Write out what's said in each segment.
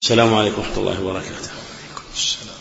السلام عليكم ورحمة الله وبركاته. السلام.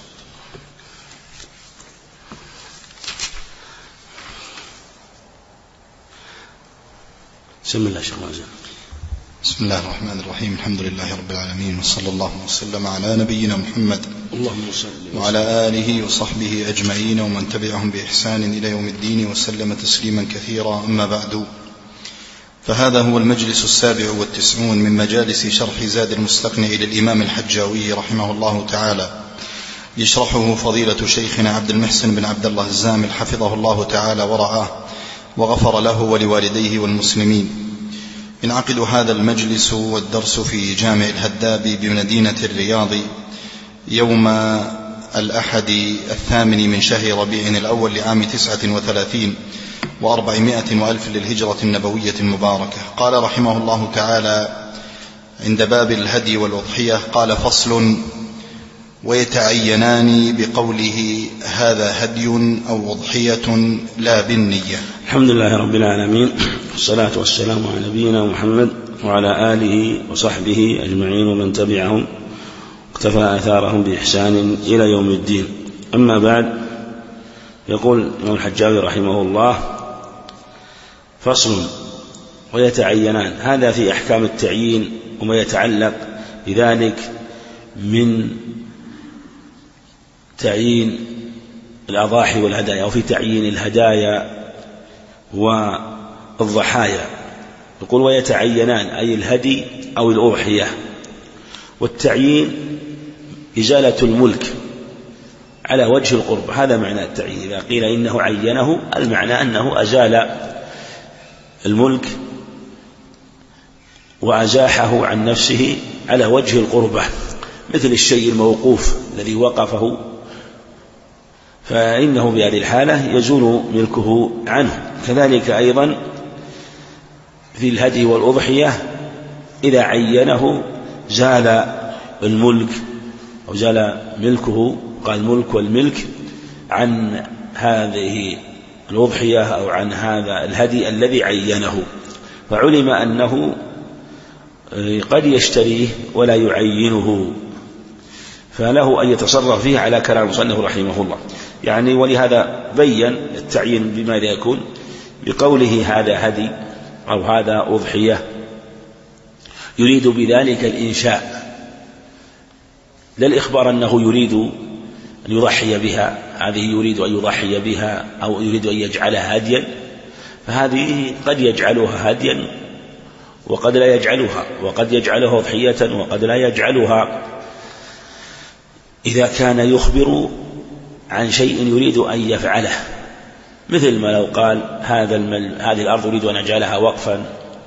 بسم الله شيخ مازن. بسم الله الرحمن الرحيم. الحمد لله رب العالمين، وصلى الله وسلم على نبينا محمد اللهم صل وعلى آله وصحبه أجمعين ومن تبعهم بإحسان إلى يوم الدين وسلم تسليما كثيرا. أما بعد، فهذا هو المجلس 97 من مجالس شرح زاد المستقنع للإمام الحجاوي رحمه الله تعالى، يشرحه فضيلة شيخنا عبد المحسن بن عبد الله الزامل حفظه الله تعالى ورعاه وغفر له ولوالديه والمسلمين. ينعقد هذا المجلس والدرس في جامع الهداب بمدينة الرياض يوم الأحد 8 من شهر ربيع الأول لعام 39 و400 وألف للهجرة النبوية المباركة. قال رحمه الله تعالى عند باب الهدي والأضحية: قال: فصل: ويتعينان بقوله هذا هدي أو أضحية لا بالنية. الحمد لله رب العالمين، والصلاة والسلام على نبينا محمد وعلى آله وصحبه أجمعين ومن تبعهم اقتفى آثارهم بإحسان إلى يوم الدين. أما بعد، يقول الإمام الحجاوي رحمه الله: فصل: ويتعينان. هذا في أحكام التعيين وما يتعلق بذلك من تعيين الأضاحي والهدايا، أو في تعيين الهدايا والضحايا. يقول: ويتعينان، أي الهدي أو الأضحية. والتعيين إزالة الملك على وجه القرب، هذا معنى التعيين. إذا قيل إنه عينه، المعنى أنه أزال الملك وأزاحه عن نفسه على وجه القربة، مثل الشيء الموقوف الذي وقفه، فإنه بهذه الحالة يزول ملكه عنه. كذلك أيضا في الهدي والأضحية، إذا عينه زال الملك أو زال ملكه، قال الملك والملك، عن هذه الأضحية أو عن هذا الهدي الذي عينه، فعلم أنه قد يشتريه ولا يعينه، فله أن يتصرف فيه على كلام المصنف رحمه الله. يعني ولهذا بين التعيين بماذا يكون، بقوله هذا هدي أو هذا أضحية، يريد بذلك الإنشاء، لا الإخبار أنه يريد أن يضحي بها، هذه يريد أن يضحي بها أو يريد أن يجعلها هديا، فهذه قد يجعلها هديا وقد لا يجعلها، وقد يجعلها أضحية وقد لا يجعلها، إذا كان يخبر عن شيء يريد أن يفعله، مثل ما لو قال هذه الأرض أريد أن أجعلها وقفا،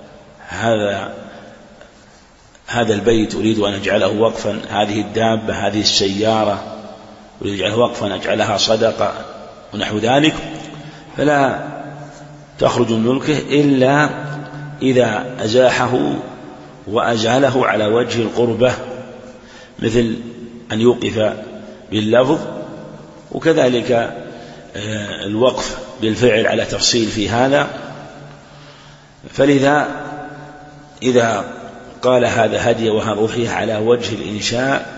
هذا البيت أريد أن أجعله وقفا، هذه الدابة، هذه السيارة أريد أن أجعلها وقفا، أجعلها صدقة ونحو ذلك، فلا تخرج من ملكه إلا إذا أزاحه وأزاله على وجه القربة، مثل أن يوقف باللفظ، وكذلك الوقف بالفعل على تفصيل في هذا. فلذا إذا قال هذا هدي وهذا أضحية على وجه الإنشاء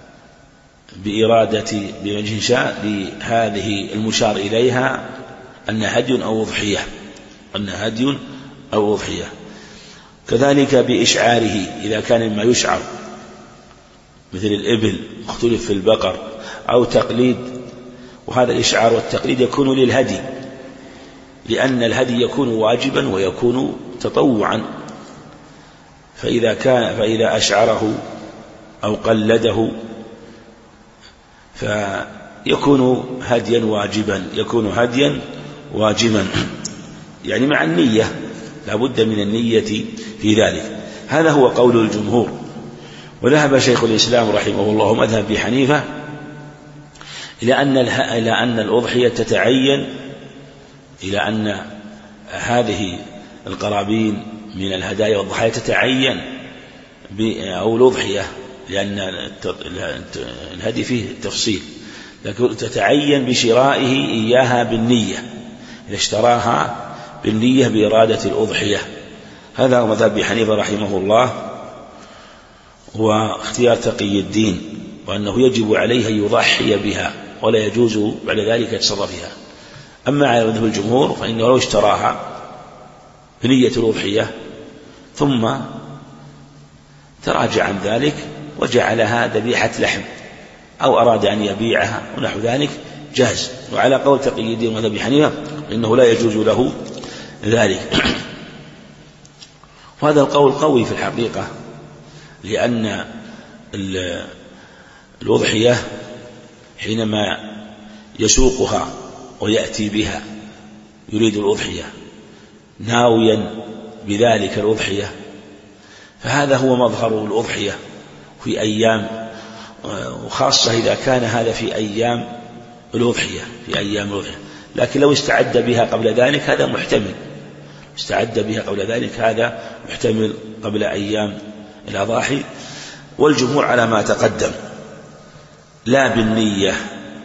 بوجه إنشاء لهذه المشار إليها أن هدي أو أضحية، كذلك بإشعاره، إذا كان مما يشعر مثل الإبل، اختلف في البقر، أو تقليد، وهذا الإشعار والتقليد يكون للهدي، لأن الهدي يكون واجبا ويكون تطوعا، فإذا أشعره أو قلده فيكون هديا واجبا، يعني مع النية، لا بد من النية في ذلك. هذا هو قول الجمهور. وذهب شيخ الإسلام رحمه الله مذهب أبي حنيفة إلى أن الأضحية تتعين، إلى أن هذه القرابين من الهدايا والضحايا تتعين أو الأضحية، لأن الهدي فيه تفصيل، لكن تتعين بشرائه إياها بالنية، إذا اشتراها بالنية بإرادة الأضحية. هذا هو مذهب أبي حنيفة رحمه الله. واختيار تقي الدين، وأنه يجب عليه أن يضحي بها ولا يجوز بعد ذلك يتصرف فيها. أما على مذهب الجمهور فإنه لو اشتراها بنية الأضحية ثم تراجع عن ذلك وجعلها ذبيحة لحم أو أراد أن يبيعها ونحو ذلك جاز. وعلى قول تقي الدين وأبي حنيفة إنه لا يجوز له ذلك. وهذا القول قوي في الحقيقة، لأن الأضحية حينما يسوقها ويأتي بها يريد الأضحية ناويا بذلك الأضحية، فهذا هو مظهر الأضحية في أيام، وخاصة إذا كان هذا في أيام الأضحية لكن لو استعد بها قبل ذلك هذا محتمل، قبل أيام الأضاحي. والجمهور على ما تقدم لا بالنية،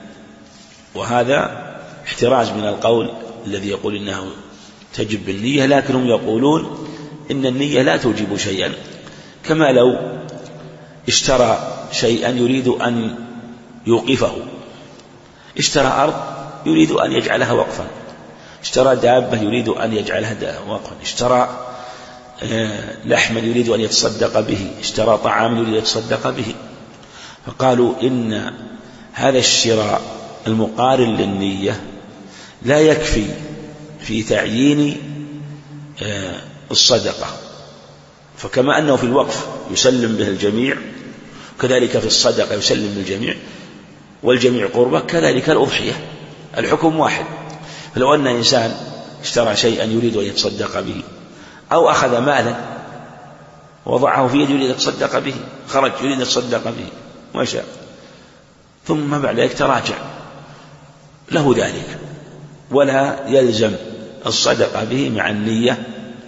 وهذا احتراز من القول الذي يقول إنه تجب بالنية، لكنهم يقولون إن النية لا توجب شيئا، كما لو اشترى شيئا يريد أن يوقفه، اشترى أرض يريد أن يجعلها وقفا، اشترى دابة يريد أن يجعلها وقفا، اشترى لحما يريد أن يتصدق به، اشترى طعام يريد أن يتصدق به. فقالوا إن هذا الشراء المقارن للنية لا يكفي في تعيين الصدقة، فكما أنه في الوقف يسلم به الجميع كذلك في الصدقة يسلم بالجميع والجميع قربة، كذلك الأضحية الحكم واحد. فلو أن إنسان اشترى شيئا يريد أن يتصدق به، أو أخذ مالا ووضعه في يده يريد أن يتصدق به، خرج يريد أن يتصدق به ما شاء، ثم بعد ذلك تراجع، له ذلك ولا يلزم الصدقة به مع النية،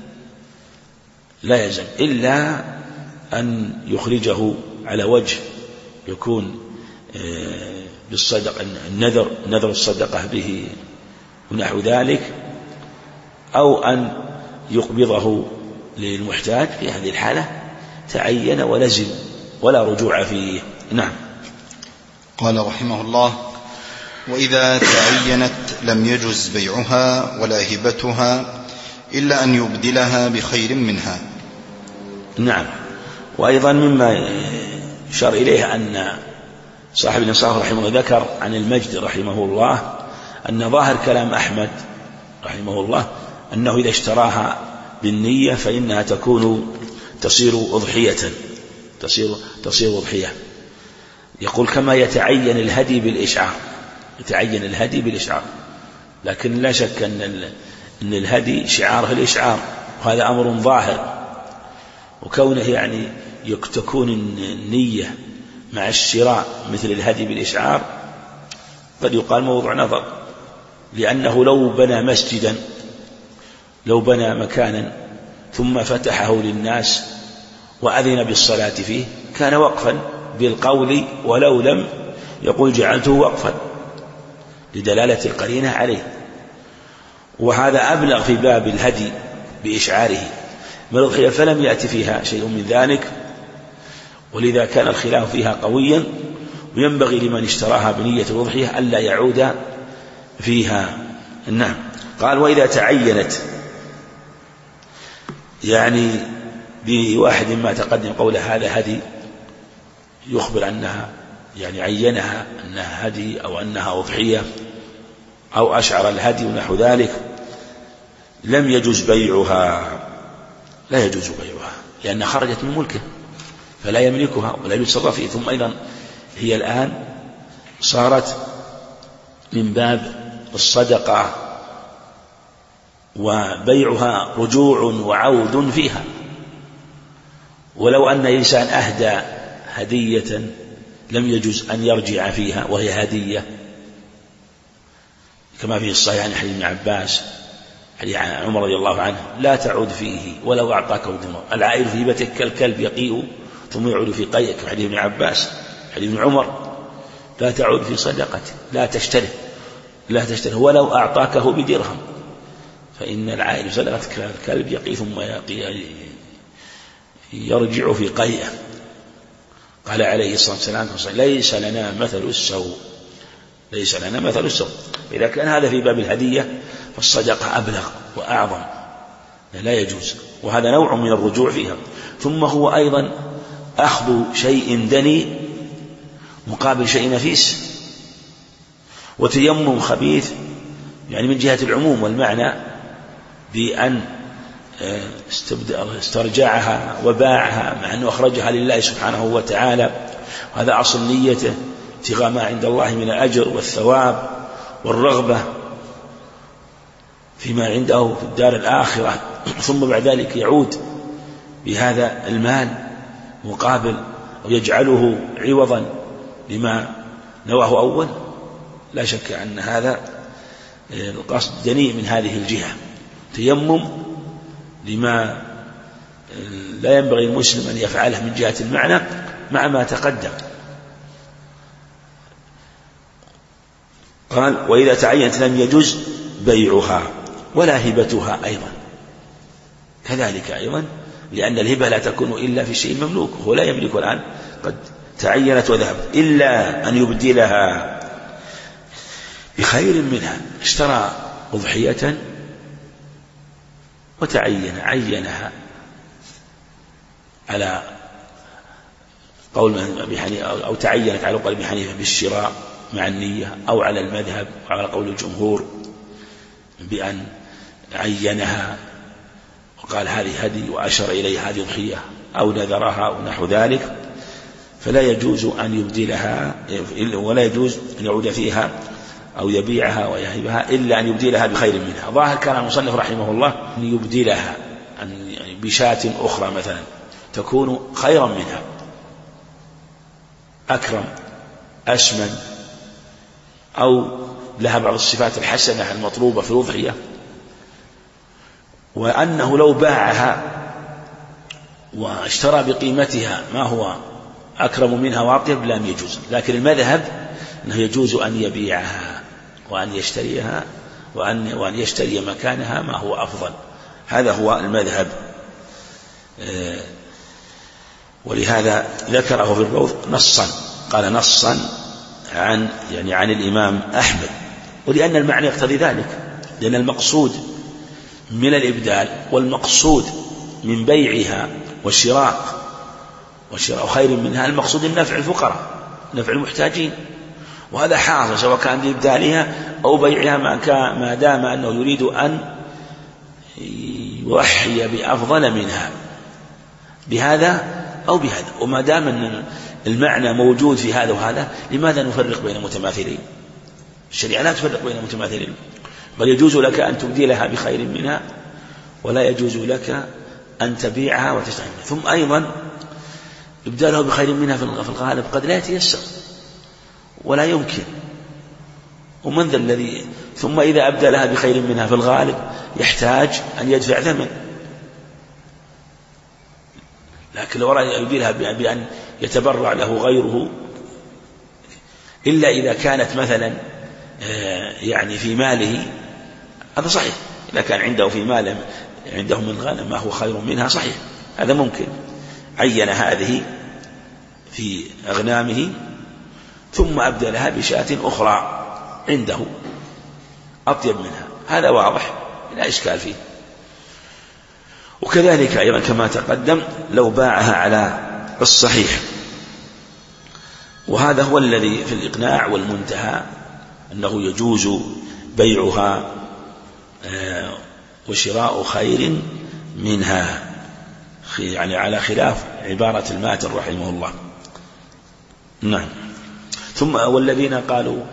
لا يلزم إلا أن يخرجه على وجه يكون بالصدقة نذر الصدقة به ونحو ذلك، أو أن يقبضه للمحتاج. في هذه الحالة تعين ولزم ولا رجوع فيه. نعم. قال رحمه الله: وإذا تعينت لم يجز بيعها ولا هبتها إلا أن يبدلها بخير منها. نعم. وأيضا مما يشار إليه أن صاحب الإنصاف رحمه الله ذكر عن المجد رحمه الله أن ظاهر كلام أحمد رحمه الله أنه إذا اشتراها بالنية فإنها تصير أضحية، تصير أضحية. يقول كما يتعين الهدي بالإشعار، لكن لا شك أن الهدي شعاره الإشعار، وهذا أمر ظاهر، وكونه يعني تكون النية مع الشراء مثل الهدي بالإشعار قد يقال موضوع نظر، لأنه لو بنى مكانا ثم فتحه للناس وأذن بالصلاة فيه كان وقفا بالقول، ولو لم يقول جعلته وقفا لدلالة القرينة عليه. وهذا أبلغ في باب الهدي بإشعاره من الأضحية، فلم يأتي فيها شيء من ذلك، ولذا كان الخلاف فيها قويا، وينبغي لمن اشتراها بنية الأضحية ألا يعود فيها. نعم. قال: وإذا تعينت، يعني بواحد ما تقدم قول هذا هدي، يخبر أنها يعني عينها أنها هدي أو أنها أضحية أو أشعر الهدي ونحو ذلك، لم يجوز بيعها، لا يجوز بيعها لأنها خرجت من ملكه فلا يملكها ولا يتصرف فيه. ثم أيضا هي الآن صارت من باب الصدقة، وبيعها رجوع وعود فيها. ولو أن إنسان أهدى هدية لم يجوز أن يرجع فيها وهي هدية، كما في الصحيح عن حديث ابن عباس حديث عمر رضي الله عنه: لا تعود فيه ولو أعطاك دينار، العائد في هبتك كالكلب يقيء ثم يعود في قيئك. حديث ابن عباس حديث ابن عمر: لا تعود في صدقته، لا تشتره ولو أعطاكه بدرهم، فإن العائد في صدقة كالكلب يقيء ثم يرجع في قيئه. قال عليه الصلاة والسلام ليس لنا مثل السوء. إذا كان هذا في باب الهدية فالصدقة أبلغ وأعظم، لا يجوز، وهذا نوع من الرجوع فيها. ثم هو أيضا أخذ شيء دني مقابل شيء نفيس، وتيمم خبيث يعني من جهة العموم والمعنى بأن استرجعها وباعها مع أنه أخرجها لله سبحانه وتعالى، وهذا أصل نيته ابتغاء ما عند الله من الأجر والثواب والرغبة فيما عنده في الدار الآخرة، ثم بعد ذلك يعود بهذا المال مقابل أو يجعله عوضا لما نواه أول. لا شك أن هذا القصد دنيء من هذه الجهة، تيمم لما لا ينبغي المسلم أن يفعله من جهة المعنى مع ما تقدم. قال وإذا تعينت لم يجوز بيعها ولا هبتها أيضا، كذلك أيضا، لأن الهبة لا تكون إلا في الشيء المملوك، هو لا يملك الآن، قد تعينت وذهبت، إلا أن يبدلها بخير منها. اشترى أضحية عينها على قول أبي حنيفة، أو تعينت على قول أبي حنيفة بالشراء مع النية، أو على المذهب وعلى قول الجمهور بأن عينها وقال هذه هدي وأشر إليها هذه أضحية أو نذرها ونحو ذلك، فلا يجوز أن يبدلها ولا يجوز أن يعود فيها أو يبيعها ويهبها إلا أن يبدلها بخير منها. ظاهر كان المصنف رحمه الله أن يبدلها يعني بشاة أخرى مثلا تكون خيرا منها، أكرم أشمل، أو لها بعض الصفات الحسنة المطلوبة في الأضحية، وأنه لو باعها واشترى بقيمتها ما هو أكرم منها وأطيب لم يجوز. لكن المذهب أنه يجوز أن يبيعها وأن يشتريها وأن يشتري مكانها ما هو أفضل، هذا هو المذهب. ولهذا ذكره في الروض نصا، قال نصا عن الإمام أحمد، ولأن المعنى يقتضي ذلك، لأن المقصود من الإبدال والمقصود من بيعها والشراء خير منها المقصود النفع الفقراء، نفع المحتاجين، وهذا حاصل سواء كان بإبدالها أو بيعها ما دام أنه يريد أن يوحي بأفضل منها بهذا أو بهذا. وما دام أن المعنى موجود في هذا وهذا، لماذا نفرق بين المتماثلين؟ الشريعة لا تفرق بين المتماثلين، بل يجوز لك أن تبدلها بخير منها ولا يجوز لك أن تبيعها وتشتري. ثم أيضا إبدالها بخير منها في الغالب قد لا يتيسر ولا يمكن، ومن ذا الذي ثم إذا أبدلها بخير منها في الغالب يحتاج أن يدفع ثمن. لكن لو أراد يبدلها بأن يتبرع له غيره، إلا إذا كانت مثلا يعني في ماله، هذا صحيح، إذا كان عنده في ماله عنده من الغنم ما هو خير منها صحيح، هذا ممكن، عين هذه في أغنامه ثم أبدلها بشاة أخرى عنده أطيب منها، هذا واضح لا إشكال فيه. وكذلك أيضا كما تقدم لو باعها على الصحيح، وهذا هو الذي في الإقناع والمنتهى أنه يجوز بيعها وشراء خير منها، يعني على خلاف عبارة الماتر رحمه الله. نعم. ثم والذين قالوا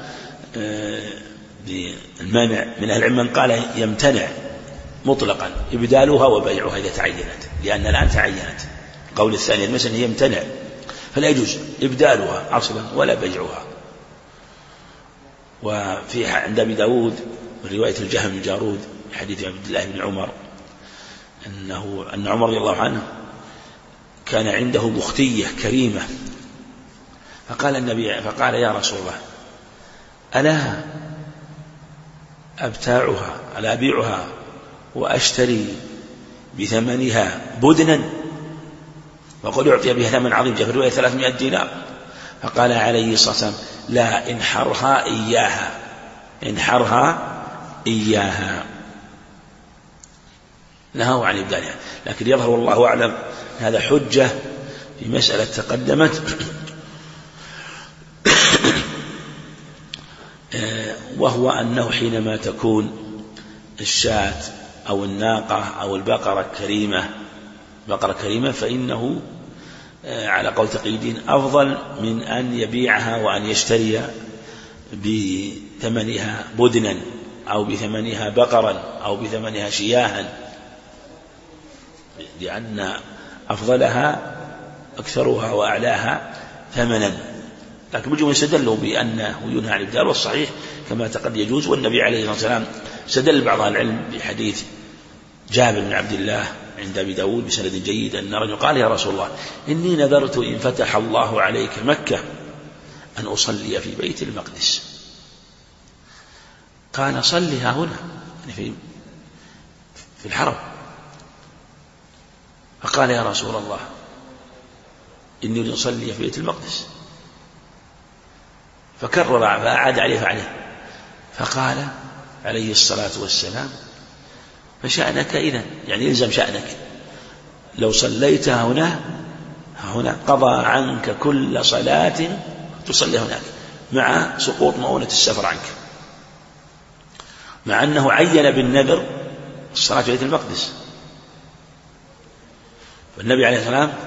المانع من أهل العلم من قال يمتنع مطلقا إبدالها وبيعها إذا تعينت، لأن الآن تعينت. قول الثاني المسألة يمتنع، فلا يجوز إبدالها أصلا ولا بيعها. وفي عند أبي داود رواية الجهم بن جارود حديث عبد الله بن عمر أن عمر رضي الله عنه كان عنده بختية كريمة، فقال يا رسول الله ألا أبتاعها، ألا أبيعها وأشتري بثمنها بدنا؟ وقد يعطي بها ثمن عظيم، جاء في الرواية 300 دينار. فقال عليه الصلاة والسلام: لا، انحرها إياها، انحرها إياها، نهوا عن إبدالها. لكن يظهر والله أعلم هذا حجة في مسألة تقدمت، وهو أنه حينما تكون الشاة أو الناقة أو البقرة كريمة فإنه على قول تقي الدين أفضل من أن يبيعها وأن يشتري بثمنها بدنا أو بثمنها بقرا أو بثمنها شياها، لأن أفضلها أكثرها وأعلاها ثمنا. لكن بجمع استدلوا بأنه ينهى عن الإبدال، والصحيح كما تقد يجوز. والنبي عليه الصلاة والسلام استدل بعض العلم بحديث جابر بن عبد الله عند أبي داود بسند جيد أن رجل قال: يا رسول الله، إني نذرت إن فتح الله عليك مكة أن أصلي في بيت المقدس. قال: صلها هنا، يعني في الحرم. فقال: يا رسول الله، إني أريد أصلي في بيت المقدس. فكرر فأعاد عليه فعله. فقال عليه الصلاة والسلام: فشأنك إذن، يعني يلزم شأنك، لو صليت هنا قضى عنك كل صلاة تصلي هناك، مع سقوط مؤونة السفر عنك، مع أنه عين بالنذر الصلاة في بيت المقدس. والنبي عليه الصلاة والسلام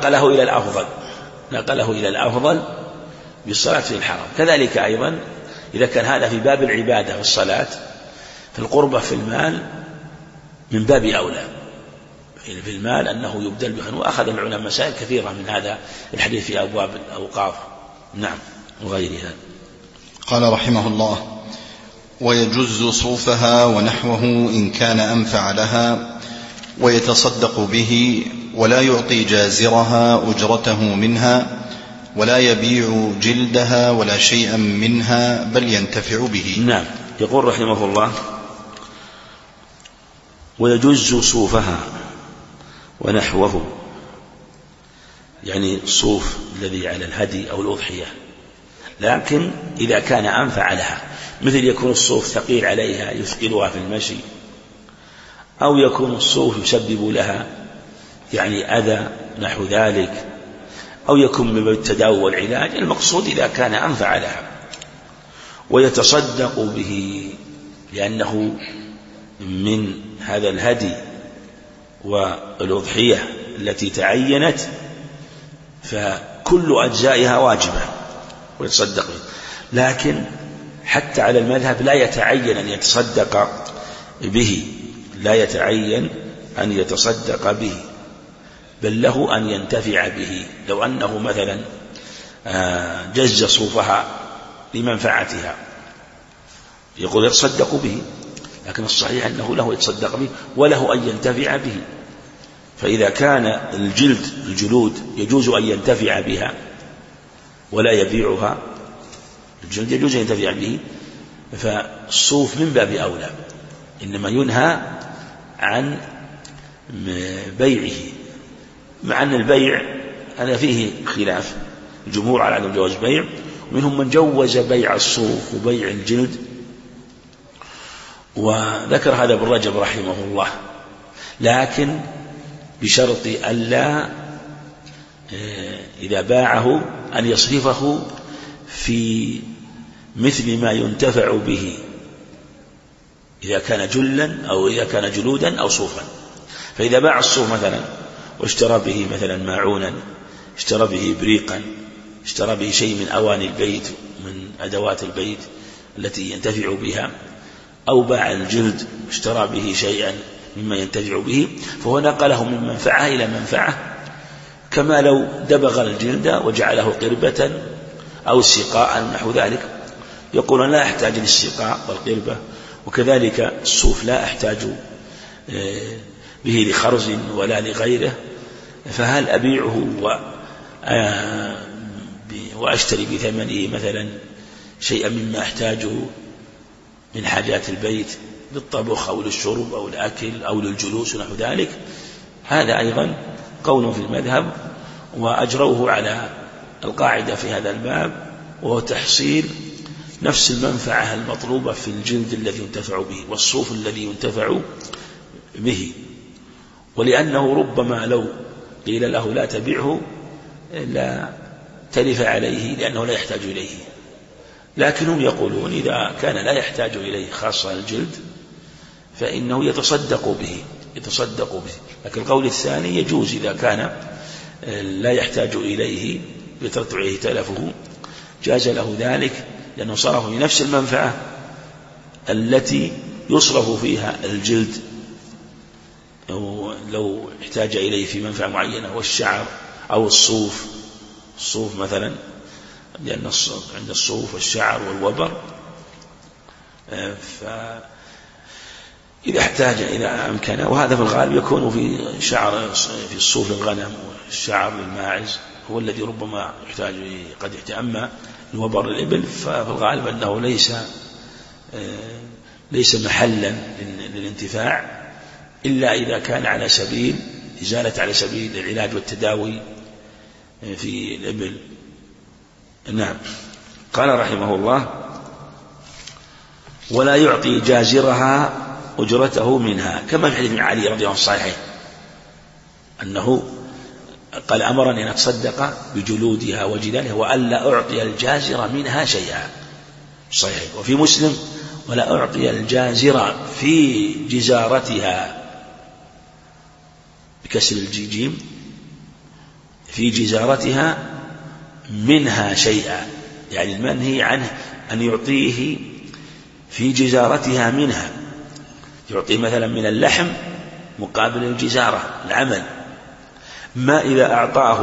نقله إلى الأفضل بالصلاة في الحرم. كذلك أيضا إذا كان هذا في باب العبادة في الصلاة، فالقربة في المال من باب أولى، في المال أنه يبدل به. وأخذ العلماء مسائل كثيرة من هذا الحديث في أبواب الأوقاف، نعم، وغيرها. قال رحمه الله: ويجز صوفها ونحوه إن كان أنفع لها، ويتصدق به، ولا يعطي جازرها أجرته منها، ولا يبيع جلدها ولا شيئا منها، بل ينتفع به. نعم. يقول رحمه الله: ويجز صوفها ونحوه، يعني الصوف الذي على الهدي أو الأضحية، لكن إذا كان أنفع لها، مثل يكون الصوف ثقيل عليها يثقلها في المشي، أو يكون الصوف يسبب لها يعني أذى نحو ذلك، أو يكون من التداوي والعلاج. المقصود إذا كان أنفع لها. ويتصدق به، لأنه من هذا الهدي والأضحية التي تعينت، فكل أجزائها واجبة ويتصدق به. لكن حتى على المذهب لا يتعين أن يتصدق به، لا يتعين أن يتصدق به، بل له أن ينتفع به. لو أنه مثلا جز صوفها لمنفعتها يقول يتصدق به، لكن الصحيح أنه له يتصدق به وله أن ينتفع به. فإذا كان الجلود يجوز أن ينتفع بها ولا يبيعها، الجلد يجوز أن ينتفع به، فالصوف من باب أولى. إنما ينهى عن بيعه، مع أن البيع أنا فيه خلاف، الجمهور على عدم جواز بيع، ومنهم من جوز بيع الصوف وبيع الجلد، وذكر هذا ابن رجب رحمه الله، لكن بشرط ألا إذا باعه أن يصرفه في مثل ما ينتفع به، إذا كان جلا أو إذا كان جلودا أو صوفا. فإذا باع الصوف مثلا واشترى به مثلا ماعونا، اشترى به بريقا، اشترى به شيء من أواني البيت من أدوات البيت التي ينتفع بها، أو باع الجلد واشترى به شيئا مما ينتفع به، فهو نقله من منفعة إلى منفعة، كما لو دبغ الجلد وجعله قربة أو سقاء نحو ذلك. يقول أنا لا أحتاج للسقاء والقربة، وكذلك الصوف لا أحتاج به لخرز ولا لغيره، فهل أبيعه وأشتري بثمنه مثلا شيئا مما أحتاجه من حاجات البيت للطبخ أو للشرب أو الأكل أو للجلوس ونحو ذلك؟ هذا أيضا قول في المذهب، وأجروه على القاعدة في هذا الباب، وهو تحصيل نفس المنفعة المطلوبة في الجلد الذي ينتفع به والصوف الذي ينتفع به. ولأنه ربما لو قيل له لا تبيعه لا تلف عليه لأنه لا يحتاج إليه، لكنهم يقولون إذا كان لا يحتاج إليه خاصة الجلد فإنه يتصدق به. لكن القول الثاني يجوز إذا كان لا يحتاج إليه يترتب عليه تلفه جاز له ذلك، لأنه صرف في نفس المنفعة التي يصرف فيها الجلد لو احتاج إليه في منفعة معينة، والشعر أو الصوف مثلا، لأن عند الصوف والشعر والوبر فإذا احتاج إلى أمكن، وهذا في الغالب يكون في الصوف للغنم والشعر للماعز هو الذي ربما يحتاج قد أما الوبر للإبل ففي الغالب أنه ليس محلا للانتفاع إلا إذا كان على سبيل العلاج والتداوي في الإبل. نعم. قال رحمه الله: ولا يعطي جازرها أجرته منها، كما في حديث علي رضي الله عنه الصحيح أنه قال: أمرني أن أتصدق بجلودها وجدانها وألا أعطي الجازر منها شيئا، صحيح. وفي مسلم: ولا أعطي الجازر في جزارتها، بكسر الجيم، في جزارتها منها شيئا، يعني المنهي عنه أن يعطيه في جزارتها منها، يعطيه مثلا من اللحم مقابل الجزارة العمل. ما إذا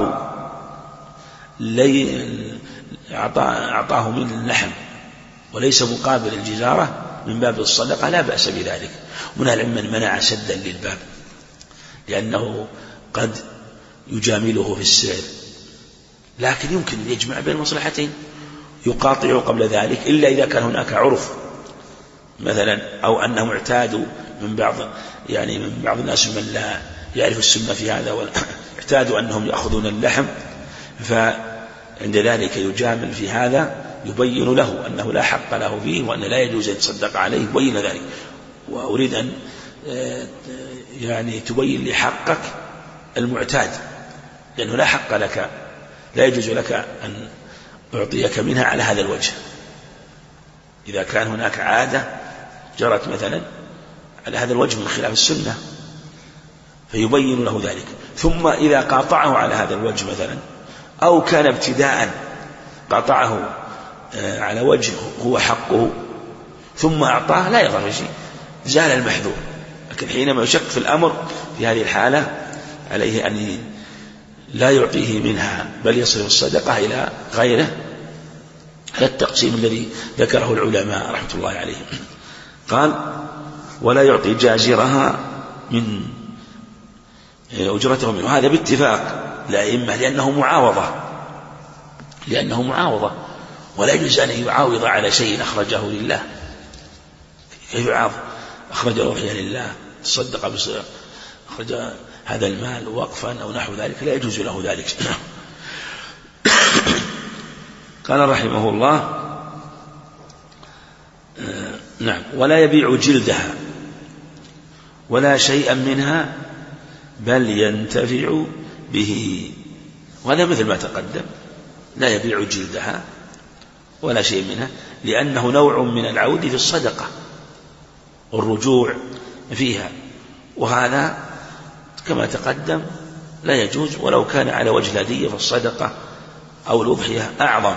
أعطاه من اللحم وليس مقابل الجزارة من باب الصدقة لا بأس بذلك. من العلم من منع سدا للباب، لأنه قد يجامله في السعر، لكن يمكن أن يجمع بين المصلحتين، يقاطع قبل ذلك، إلا إذا كان هناك عرف مثلا، أو أنهم اعتادوا من بعض الناس من لا يعرف السنة في هذا اعتادوا أنهم يأخذون اللحم، فعند ذلك يجامل في هذا، يبين له أنه لا حق له فيه وأن لا يجوز أن يتصدق عليه، يبين ذلك. وأريد أن تبين لي حقك المعتاد، لأنه لا حق لك، لا يجوز لك أن أعطيك منها على هذا الوجه. إذا كان هناك عادة جرت مثلا على هذا الوجه من خلاف السنة فيبين له ذلك. ثم إذا قاطعه على هذا الوجه مثلا، أو كان ابتداء قاطعه على وجه هو حقه ثم أعطاه لا يضر شيء، زال المحذور. لكن حينما يشك في الأمر في هذه الحالة عليه أن لا يعطيه منها، بل يصرف الصدقة إلى غيره، على التقسيم الذي ذكره العلماء رحمة الله عليهم. قال: ولا يعطي جازرها من أجرته منه، وهذا باتفاق الأئمة، لأنه معاوضة، ولا يجوز أن يعاوض على شيء أخرجه لله. كيف يعاوض؟ أخرج أضحية لله، تصدق أخرج هذا المال وقفا أو نحو ذلك، لا يجوز له ذلك. قال رحمه الله: نعم. ولا يبيع جلدها ولا شيئا منها بل ينتفع به، وهذا مثل ما تقدم، لا يبيع جلدها ولا شيء منها، لأنه نوع من العود في الصدقة والرجوع فيها، وهذا كما تقدم لا يجوز، ولو كان على وجه الهدية فالصدقة أو الأضحية أعظم.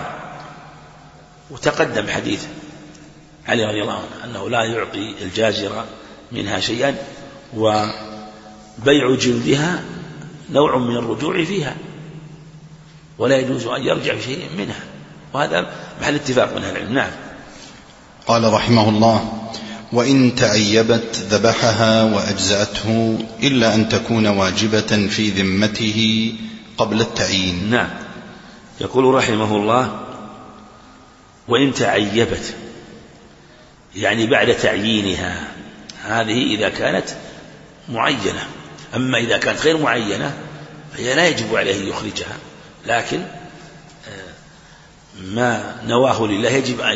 وتقدم حديث علي رضي الله عنه أنه لا يعطي الجازرة منها شيئا، وبيع جلدها نوع من الرجوع فيها، ولا يجوز أن يرجع بشيء منها، وهذا محل اتفاق من أهل العلم. نعم. قال رحمه الله: وإن تعيبت ذبحها وأجزأته إلا أن تكون واجبة في ذمته قبل التعيين. نعم. يقول رحمه الله: وإن تعيبت، يعني بعد تعيينها، هذه إذا كانت معينة. أما إذا كانت غير معينة فهي لا يجب عليه أن يخرجها، لكن ما نواه لله يجب أن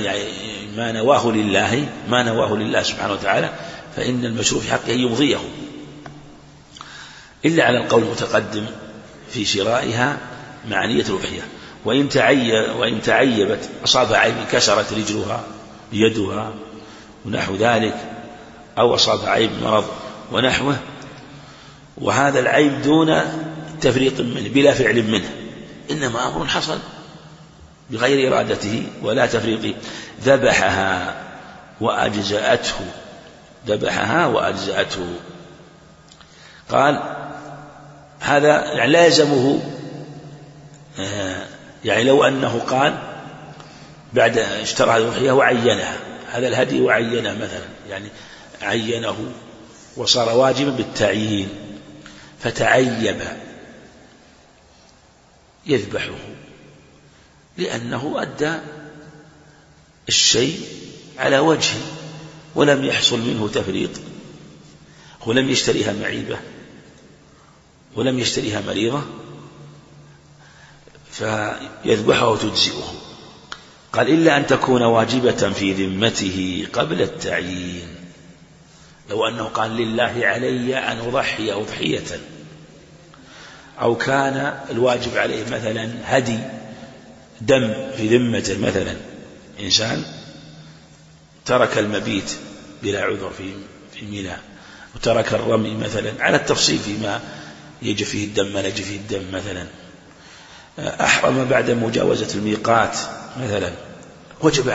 ما نواه لله سبحانه وتعالى فإن المشروع في حقه يمضيه، إلا على القول المتقدم في شرائها مع نية الأضحية. وإن تعيبت أصاب عيب كسرت رجلها يدها ونحو ذلك، أو أصاب عيب مرض ونحوه، وهذا العيب دون تفريط منه بلا فعل منه، إنما أمر حصل بغير إرادته ولا تفريط، ذبحها وأجزأته. قال هذا يعني لا يلزمه، يعني لو أنه قال بعد اشترى الأضحية وعينها، هذا الهدي وعينه مثلا، يعني عينه وصار واجبا بالتعيين فتعيب يذبحه، لأنه أدى الشيء على وجهه ولم يحصل منه تفريط، ولم يشتريها معيبة ولم يشتريها مريضة، فيذبحه وتجزئه. قال إلا أن تكون واجبة في ذمته قبل التعيين، لو أنه قال لله علي أن أضحي أضحية، أو كان الواجب عليه مثلا هدي دم في ذمته، مثلا إنسان ترك المبيت بلا عذر في منى وترك الرمي مثلا، على التفصيل فيما يجي فيه الدم ما يجي فيه الدم، مثلا أحرم بعد مجاوزة الميقات مثلا، وجب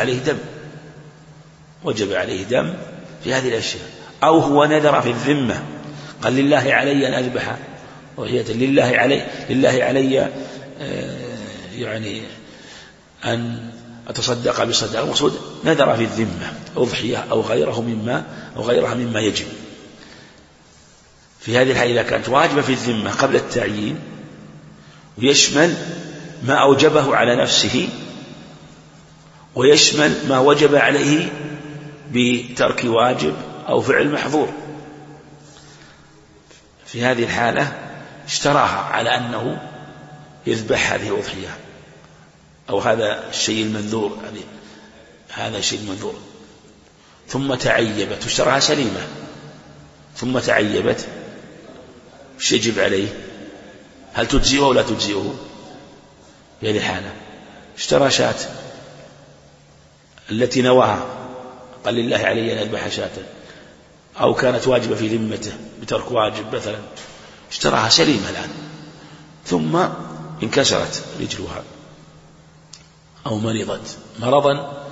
عليه دم في هذه الأشياء. أو هو نذر في الذمة قال لله علي أن أذبح أضحية، لله علي يعني أن أتصدق بصدقة، المقصود نذر في الذمة أضحية أو غيرها مما يجب. في هذه الحالة إذا كانت واجبة في الذمة قبل التعيين ويشمل ما أوجبه على نفسه ويشمل ما وجب عليه بترك واجب أو فعل محظور، في هذه الحالة اشتراها على أنه يذبح هذه الأضحية أو هذا الشيء المنذور، ثم تعيبت واشتراها سليمة، ثم تعيبت، وش يجب عليه؟ هل تجزئه أو لا تجزئه؟ في هذه الحالة اشترى شاة التي نواها قال لله علي أن أذبح شاة، أو كانت واجبة في ذمته بترك واجب مثلا، اشتراها سليمة الآن، ثم انكسرت رجلها أو مرضت مرضا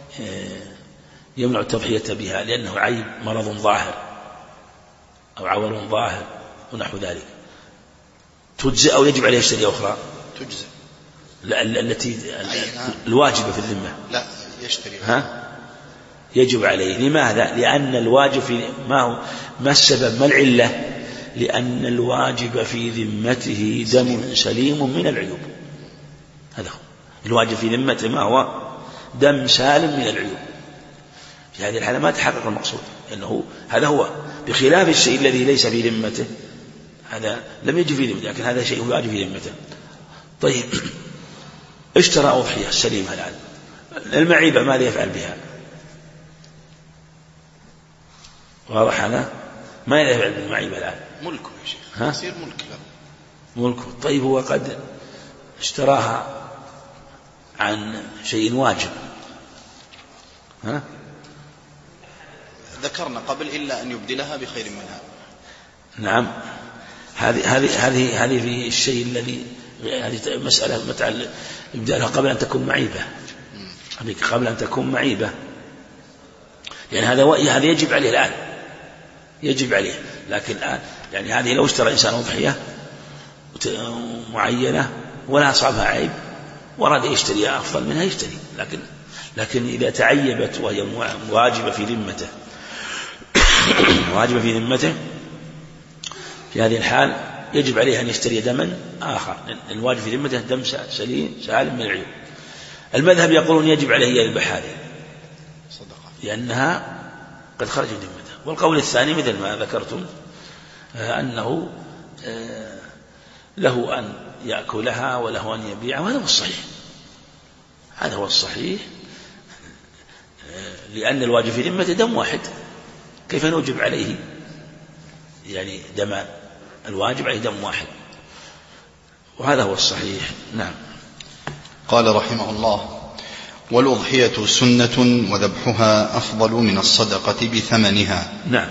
يمنع التضحية بها لأنه عيب مرض ظاهر أو عور ظاهر ونحو ذلك، تجزئ أو يجب عليه يشتري أخرى؟ تجزئ. التي الواجبة في الذمة لا يشتري. يجب عليه. لماذا؟ لأن الواجب في ما السبب، ما العلة؟ لأن الواجب في ذمته دم سليم من العيوب، هذا هو الواجب في ذمته، ما هو؟ دم سالم من العيوب. في هذه الحالة ما تحقق المقصود، لأنه هذا هو، بخلاف الشيء الذي ليس في ذمته، هذا لم يجب في ذمته، لكن هذا شيء واجب في ذمته. طيب اشترى أضحية سليمة الآن، المعيبة ماذا يفعل بها؟ واضح هذا؟ ماذا يفعل بالمعيبة الآن؟ ملكه يا شيخ، يصير ملك له. ملكه. طيب هو قد اشتراها عن شيء واجب، ذكرنا قبل إلا أن يبدلها بخير منها. نعم، هذه في الشيء الذي هذه مسألة متعلقة يبدأها قبل أن تكون معيبة، قبل أن تكون معيبة، يعني هذا يجب عليه الآن، يجب عليه، لكن الآن يعني هذه لو اشترى إنسان أضحية معينة ولا أصابها عيب وراد يشتري أفضل منها يشتري، لكن إذا تعيبت وهي واجبة في ذمته في هذه الحال يجب عليه أن يشتري دما آخر، الواجب في ذمته دم سالم من العيوب. المذهب يقولون يجب عليه يذبح هذه لأنها قد خرج من ذمته. والقول الثاني مثل ما ذكرتم أنه له أن يأكلها وله أن يبيعها، وهذا هو الصحيح. هذا هو الصحيح، لأن الواجب في ذمته دم واحد، كيف نوجب عليه يعني دمان؟ الواجب عليه دم واحد، وهذا هو الصحيح. نعم. قال رحمه الله: والأضحية سنة وذبحها أفضل من الصدقة بثمنها. نعم.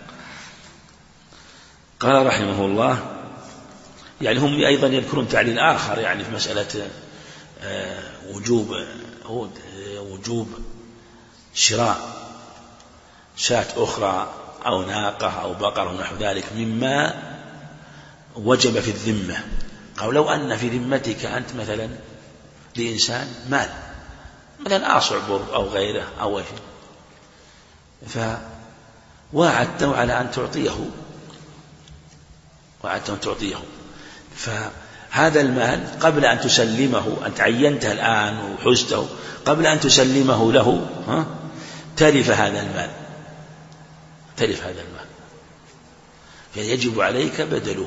قال رحمه الله، يعني هم أيضا يذكرون تعليل آخر يعني في مسألة وجوب شراء شاة أخرى أو ناقة أو بقرة ونحو ذلك مما وجب في الذمة. قالوا لو أن في ذمتك أنت مثلا لإنسان مال، مثلا أصعبر أو غيره أو شيء، فواعدته على أن تعطيه، فهذا المال قبل أن تسلمه، أنت عينته الآن وحزته، قبل أن تسلمه له تلف هذا المال، فيجب عليك بدله،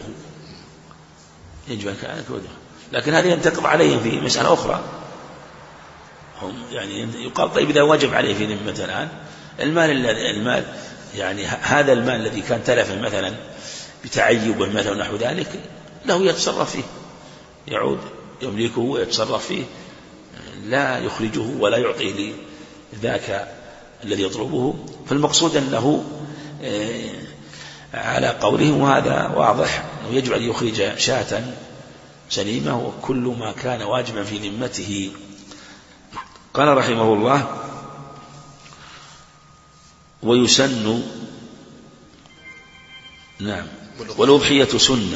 لكن هذا ينتقض عليهم في مسألة أخرى. هم يعني يقال طيب إذا وجب عليه في ذمة الآن المال يعني هذا المال الذي كان تلفا مثلا بتعيب مثلا نحو ذلك له يتصرف فيه، يعود يملكه ويتصرف فيه، لا يخرجه ولا يعطيه لذاك الذي يطلبه. فالمقصود أنه على قولهم، وهذا واضح، أنه يجب أن يخرج شاة سليمة وكل ما كان واجبا في ذمته. قال رحمه الله: ويسن. نعم. والأضحية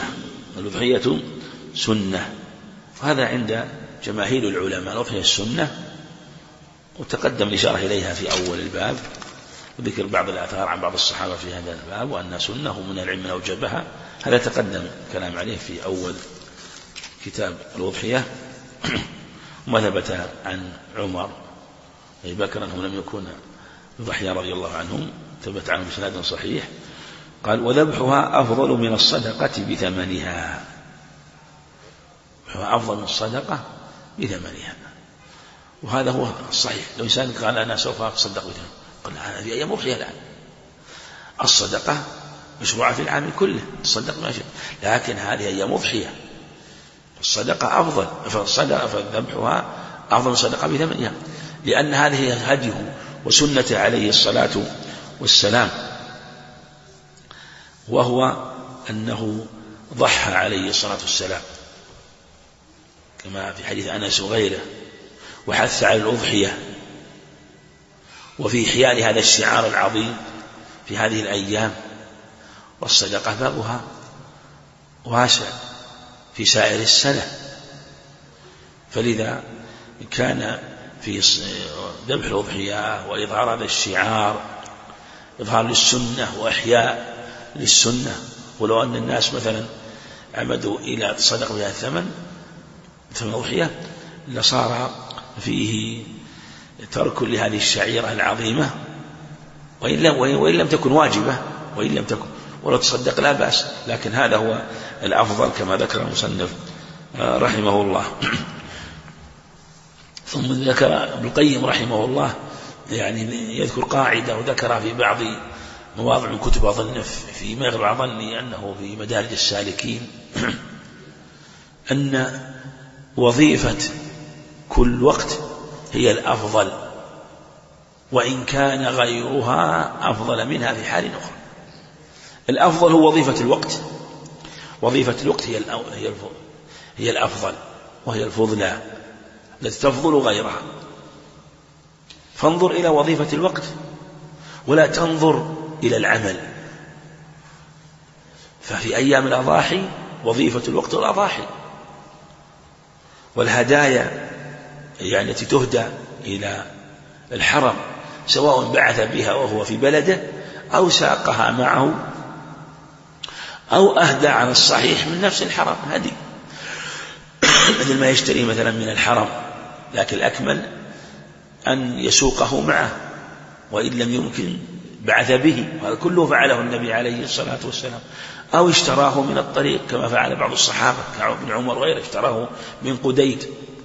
سنة، وهذا عند جماهير العلماء. الأضحية السنة، وتقدم الإشارة إليها في أول الباب، وذكر بعض الآثار عن بعض الصحابة في هذا الباب وأنها سنة من العلم من أوجبها، هذا تقدم كلام عليه في أول كتاب الأضحية. وما ثبت عن عمر أبي بكر أنهم لم يكونوا يضحيا رضي الله عنهم، ثبت عنهم بسند صحيح. قال: وذبحها أفضل من الصدقة بثمنها. أفضل من الصدقة بثمنها، وهذا هو الصحيح. لو إنسان قال أنا سوف أتصدق بثمنها، قل هذا في أيام أضحية الآن، الصدقة مشروعة في العام كله، تصدق ما شئت، لكن هذه أيام أضحية، الصدقة أفضل، فذبحها أفضل من الصدقة بثمنها، لأن هذه هديه وسنة عليه الصلاة والسلام، وهو أنه ضحى عليه الصلاة والسلام كما في حديث أنس وغيره، وحث على الأضحية، وفي إحياء هذا الشعار العظيم في هذه الأيام. والصدقة بابها واسع في سائر السنة، فلذا كان في ذبح الأضحية وإظهار هذا الشعار إظهار للسنة وإحياء للسنة. ولو أن الناس مثلا عمدوا إلى تصدق بها ثمن الأضحية لصار فيه ترك لهذه الشعيرة العظيمة، وإن لم تكن واجبة، وإن لم تكن ولا تصدق لا بأس، لكن هذا هو الأفضل كما ذكر المصنف رحمه الله. ثم ذكر ابن القيم رحمه الله يعني يذكر قاعدة وذكرها في بعض مواضع من كتب، أظن في مغرب أظني أنه في مدارج السالكين، أن وظيفة كل وقت هي الأفضل، وإن كان غيرها أفضل منها في حال أخرى. الأفضل هو وظيفة الوقت، وظيفة الوقت هي الأفضل، وهي الفضلى التي تفضل غيرها. فانظر إلى وظيفة الوقت ولا تنظر إلى العمل. ففي أيام الأضاحي وظيفة الوقت والأضاحي، والهدايا يعني التي تهدى إلى الحرم سواء بعث بها وهو في بلده أو ساقها معه أو أهدى على الصحيح من نفس الحرم هدي، مثل ما يشتري مثلا من الحرم، لكن الأكمل أن يسوقه معه، وإن لم يمكن بعث به، وهذا كله فعله النبي عليه الصلاة والسلام، أو اشتراه من الطريق كما فعل بعض الصحابة كابن عمر وغيره، اشتراه من قديد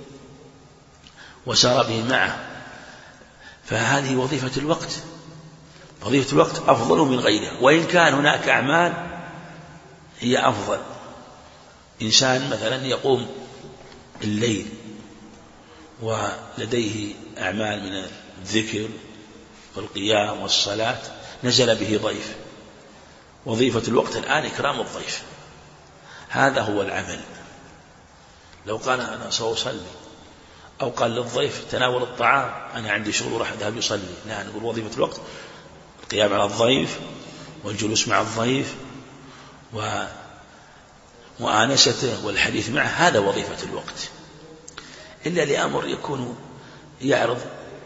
وسار به معه. فهذه وظيفة الوقت، وظيفة الوقت أفضل من غيره، وإن كان هناك أعمال هي أفضل. إنسان مثلا يقوم الليل ولديه أعمال من الذكر والقيام والصلاة، نزل به ضيف، وظيفة الوقت الآن إكرام الضيف، هذا هو العمل. لو قال أنا سأصلي، أو قال للضيف تناول الطعام أنا عندي شغل راح أذهب يصلي، لا، نقول وظيفة الوقت القيام على الضيف والجلوس مع الضيف ومؤانسته والحديث معه، هذا وظيفة الوقت. إلا لأمر يكون يعرض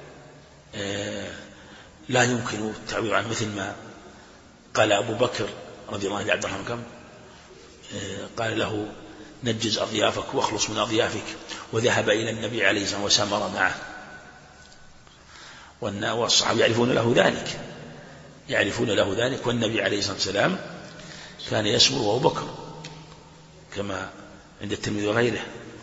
لا يمكن التعبير عنه، مثل ما قال أبو بكر رضي الله عنه عبد الرحمن كم قال له نجز أضيافك واخلص من أضيافك، وذهب إلى النبي عليه الصلاة والسلام وسامر معه، والصحابة يعرفون له ذلك، والنبي عليه الصلاة والسلام كان يسمر وأبو بكر كما عند الترمذي وغيره.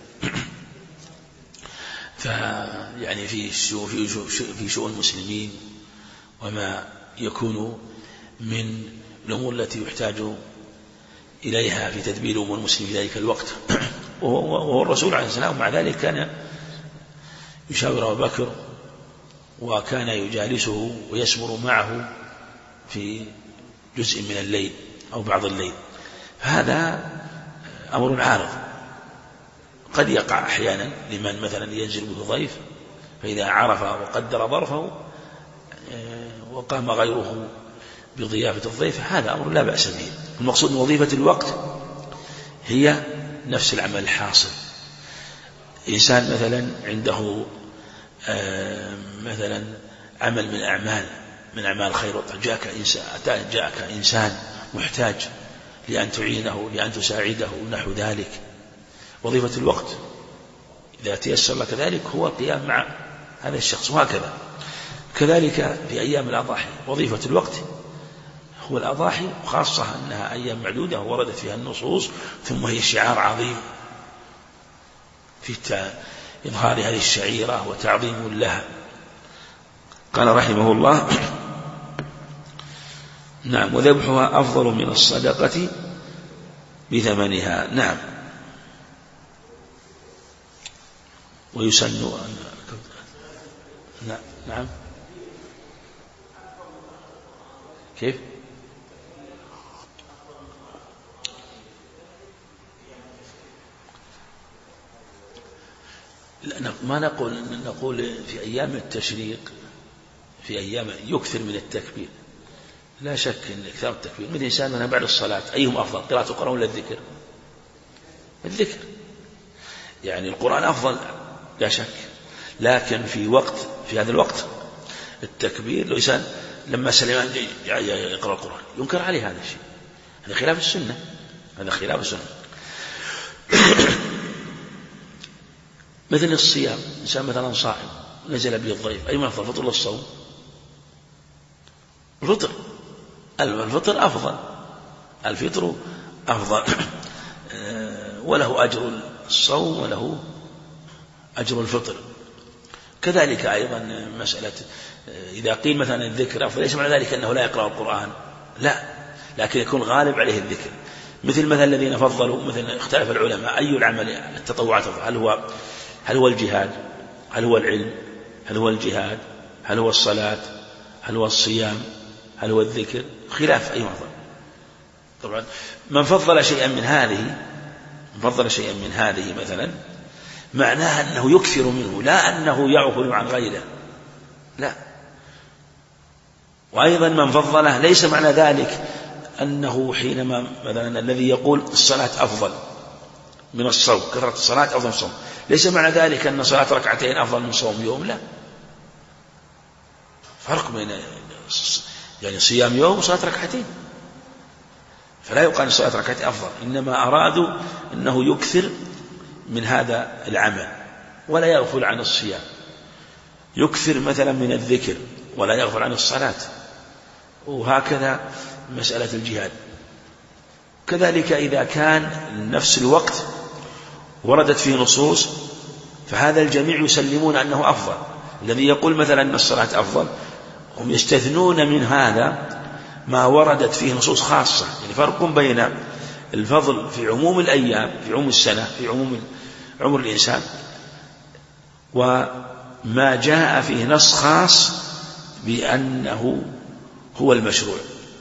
فيعني في شؤون المسلمين وما يكون من الأمور التي يحتاج إليها في تدبير أمور المسلمين في ذلك الوقت. وهو الرسول عليه السلام مع ذلك كان يشاور أبو بكر، وكان يجالسه ويسمر معه في جزء من الليل أو بعض الليل. هذا أمر عارض قد يقع أحيانا لمن مثلا ينزل به ضيف، فإذا عرف وقدر ظرفه وقام غيره بضيافة الضيف، هذا أمر لا بأس به. المقصود من وظيفة الوقت هي نفس العمل الحاصل. إنسان مثلا عنده مثلا عمل من أعمال الخير، جاءك إنسان محتاج لأن تعينه، لأن تساعده، نحو ذلك، وظيفة الوقت إذا تيسر لك ذلك هو القيام مع هذا الشخص. وهكذا كذلك في أيام الأضاحي وظيفة الوقت هو الأضاحي، خاصة أنها أيام معدودة وردت فيها النصوص، ثم هي شعار عظيم في إظهار هذه الشعيرة وتعظيم لها. قال رحمه الله: نعم، وذبحها أفضل من الصدقة بثمنها. نعم، ويسن نعم كيف؟ ما نقول في أيام التشريق، في أيام يكثر من التكبير، لا شك أن إكثار التكبير من إنسان منها بعد الصلاة، أيهم أفضل، قراءة القرآن ولا الذكر؟ الذكر، يعني القرآن أفضل لا شك، لكن في هذا الوقت التكبير، لو إنسان لما سليمان يقرأ القرآن ينكر عليه هذا الشيء، هذا خلاف السنة، هذا خلاف السنة. مثل الصيام، إنسان مثلا صائم نزل به الضيف، أي من أفضل، الفطر ولا الصوم؟ الفطر أفضل، الفطر أفضل وله أجر الصوم وله أجر الفطر. كذلك أيضا مسألة إذا قيل مثلا الذكر أفضل، ليس معنى ذلك أنه لا يقرأ القرآن، لا، لكن يكون غالب عليه الذكر. مثل الذين فضلوا، مثل اختلف العلماء أي العمل التطوعات أفضل، هل هو الجهاد، هل هو العلم، هل هو الجهاد، هل هو الصلاة، هل هو الصيام، هل هو الذكر؟ خلاف أي أفضل. طبعا من فضل شيئا من هذه مثلا معناها أنه يكثر منه، لا أنه يغفل عن غيره، لا. وأيضا من فضله ليس معنى ذلك أنه حينما مثلا الذي يقول الصلاة أفضل من الصوم، كثرة الصلاة أفضل من الصوم، ليس معنى ذلك أن صلاة ركعتين أفضل من صوم يوم، لا، فرق بين يعني صيام يوم وصلاة ركعتين، فلا يقال صلاة ركعتين أفضل، إنما أرادوا أنه يكثر من هذا العمل ولا يغفل عن الصيام، يكثر مثلا من الذكر ولا يغفل عن الصلاة، وهكذا مسألة الجهاد. كذلك إذا كان نفس الوقت وردت فيه نصوص فهذا الجميع يسلمون أنه أفضل. الذي يقول مثلا أن الصلاة أفضل هم يستثنون من هذا ما وردت فيه نصوص خاصة. يعني فرق بين الفضل في عموم الأيام، في عموم السنة، في عموم عمر الإنسان، وما جاء فيه نص خاص بأنه هو المشروع.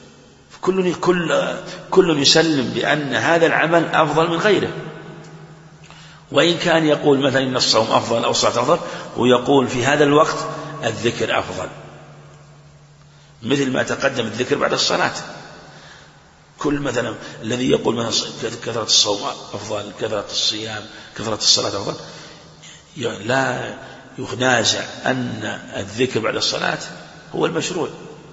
كل يسلم بأن هذا العمل أفضل من غيره، وإن كان يقول مثلا إن الصوم أفضل أو الصلاة أفضل، ويقول في هذا الوقت الذكر أفضل، مثل ما تقدم الذكر بعد الصلاة. كل مثلا الذي يقول مثلا كثرة الصوم أفضل، كثرة الصيام، كثرة الصلاة أفضل، لا ينازع أن الذكر بعد الصلاة هو المشروع،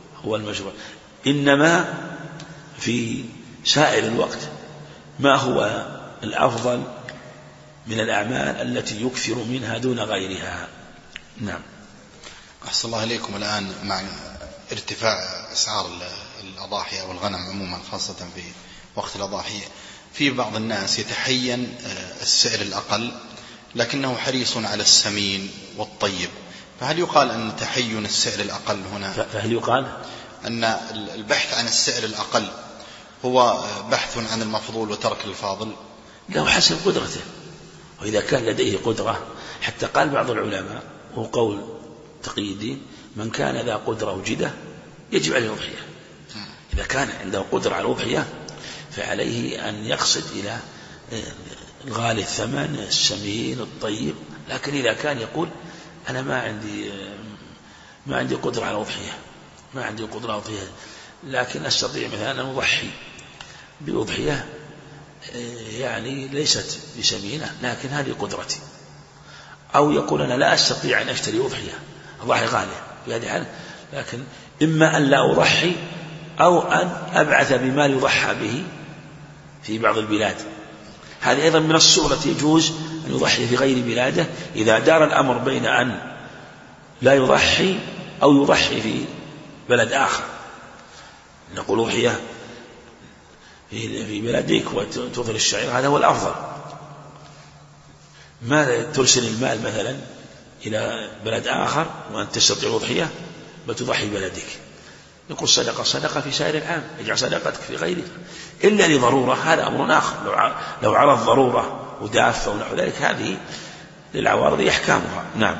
إنما في سائر الوقت ما هو الأفضل من الأعمال التي يكثر منها دون غيرها. نعم. أحسن الله إليكم. الآن مع ارتفاع أسعار الأضاحي أو الغنم عموما، خاصة في وقت الأضاحي، في بعض الناس يتحين السعر الأقل لكنه حريص على السمين والطيب، فهل يقال أن تحين السعر الأقل هنا، فهل يقال أن البحث عن السعر الأقل هو بحث عن المفضول وترك الفاضل؟ له حسب قدرته، وإذا كان لديه قدرة، حتى قال بعض العلماء وهو قول تقي الدين: من كان ذا قدرة وجدة يجب عليه الأضحية. إذا كان عنده قدرة على الأضحية فعليه أن يقصد إلى الغالي الثمن، السمين الطيب. لكن إذا كان يقول أنا ما عندي قدرة على الأضحية، ما عندي قدرة على الأضحية، لكن أستطيع مثلا أن أضحي بأضحية يعني ليست بسمينة لكن هذه قدرتي، أو يقول أنا لا أستطيع أن أشتري أضحية، أضحي غالية في هذه الحالة، لكن إما أن لا أضحي أو أن أبعث بما يضحى به في بعض البلاد. هذه أيضا من الصورة يجوز أن يضحي في غير بلاده إذا دار الأمر بين أن لا يضحي أو يضحي في بلد آخر. نقول أضحية في بلدك وتظهر الشعير، هذا هو الأفضل. ماذا ترسل المال مثلا إلى بلد آخر وأن تستطيع الأضحية بل تضحي بلدك؟ يقول صدقة في سائر العام، اجعل صدقتك في غيرك إلا لضرورة، هذا أمر آخر. لو عرض ضرورة ودافة ونحو ذلك هذه للعوارض أحكامها. نعم.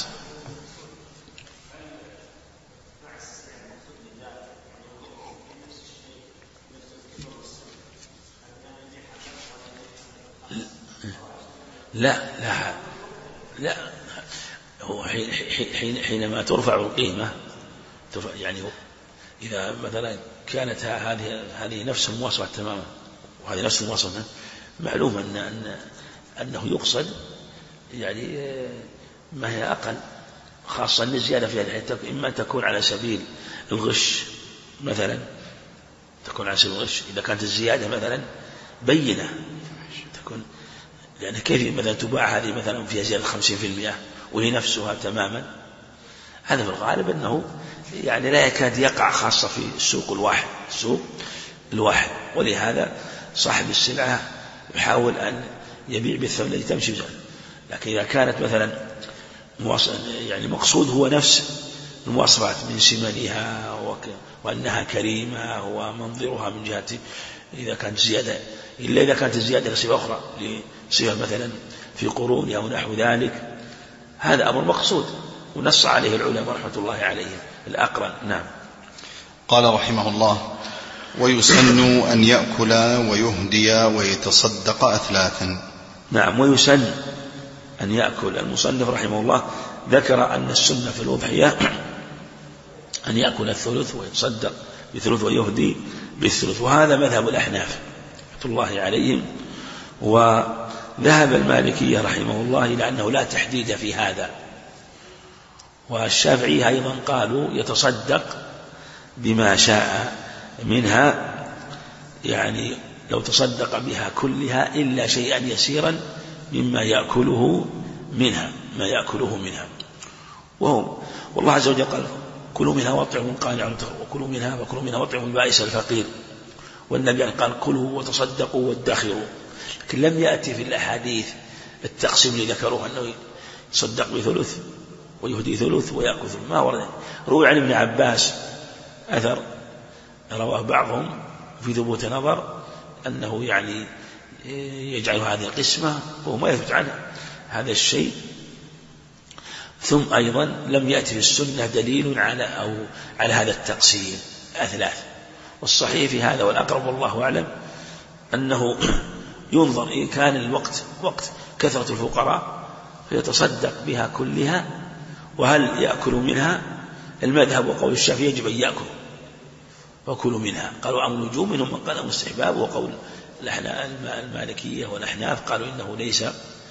لا هو حينما ترفع القيمة، يعني إذا مثلا كانت هذه نفس المواصفة تماما وهذه نفس المواصفة، معلوم أنه يقصد يعني ما هي أقل، خاصة أن الزيادة في هذه الحتة إما تكون على سبيل الغش مثلا، تكون على سبيل الغش. إذا كانت الزيادة مثلا بينة تكون، لأن كيف مثلا تباع هذه مثلا فيها زيادة 50% وهي نفسها تماما، هذا في الغالب أنه يعني لا يكاد يقع، خاصة في السوق الواحد. ولهذا صاحب السلعة يحاول أن يبيع بالثمن الذي تمشي بزعل. لكن إذا كانت مثلا يعني مقصود هو نفس المواصفات من سمنها وأنها كريمة ومنظرها من جهة، إذا كانت زيادة، إلا إذا كانت الزيادة لصفة أخرى، لصفة مثلا في قرون أو نحو ذلك، هذا أمر مقصود ونص عليه العلماء رحمة الله عليهم الأقرن. نعم. قال رحمه الله: ويسن أن يأكل ويهدي ويتصدق أثلاثا. نعم، ويسن أن يأكل. المصنف رحمه الله ذكر أن السنة في الأضحية أن يأكل الثلث ويتصدق بثلث ويهدي بالثلث، وهذا مذهب الأحناف رحمة الله عليهم. وذهب المالكية رحمه الله إلى أنه لا تحديد في هذا، والشافعي أيضا قالوا يتصدق بما شاء منها، يعني لو تصدق بها كلها إلا شيئا يسيرا مما يأكله منها، والله عز وجل قال: كلوا منها واطعموا القانع وكلوا منها واطعموا البائس الفقير. والنبي قال كلوا وتصدقوا وادخروا. لكن لم يأتي في الأحاديث التقسيم اللي ذكروه أنه يصدق بثلث ويهدي ثلث ويأكل ثلث، ما ورد. روي عن ابن عباس أثر رواه بعضهم في ثبوت نظر أنه يعني يجعل هذه القسمة وهو ما يثبت عنه هذا الشيء. ثم أيضا لم يأتي في السنة دليل على هذا التقسيم أثلاث. والصحيح في هذا والأقرب والله أعلم أنه ينظر إن كان الوقت وقت كثرة الفقراء فيتصدق بها كلها، وهل يأكل منها. المذهب وقول الشافعي يجب أن يأكل وكلوا منها. قالوا عن النجوم منهم من قال مستحباب، وقول المالكية والأحناف قالوا إنه ليس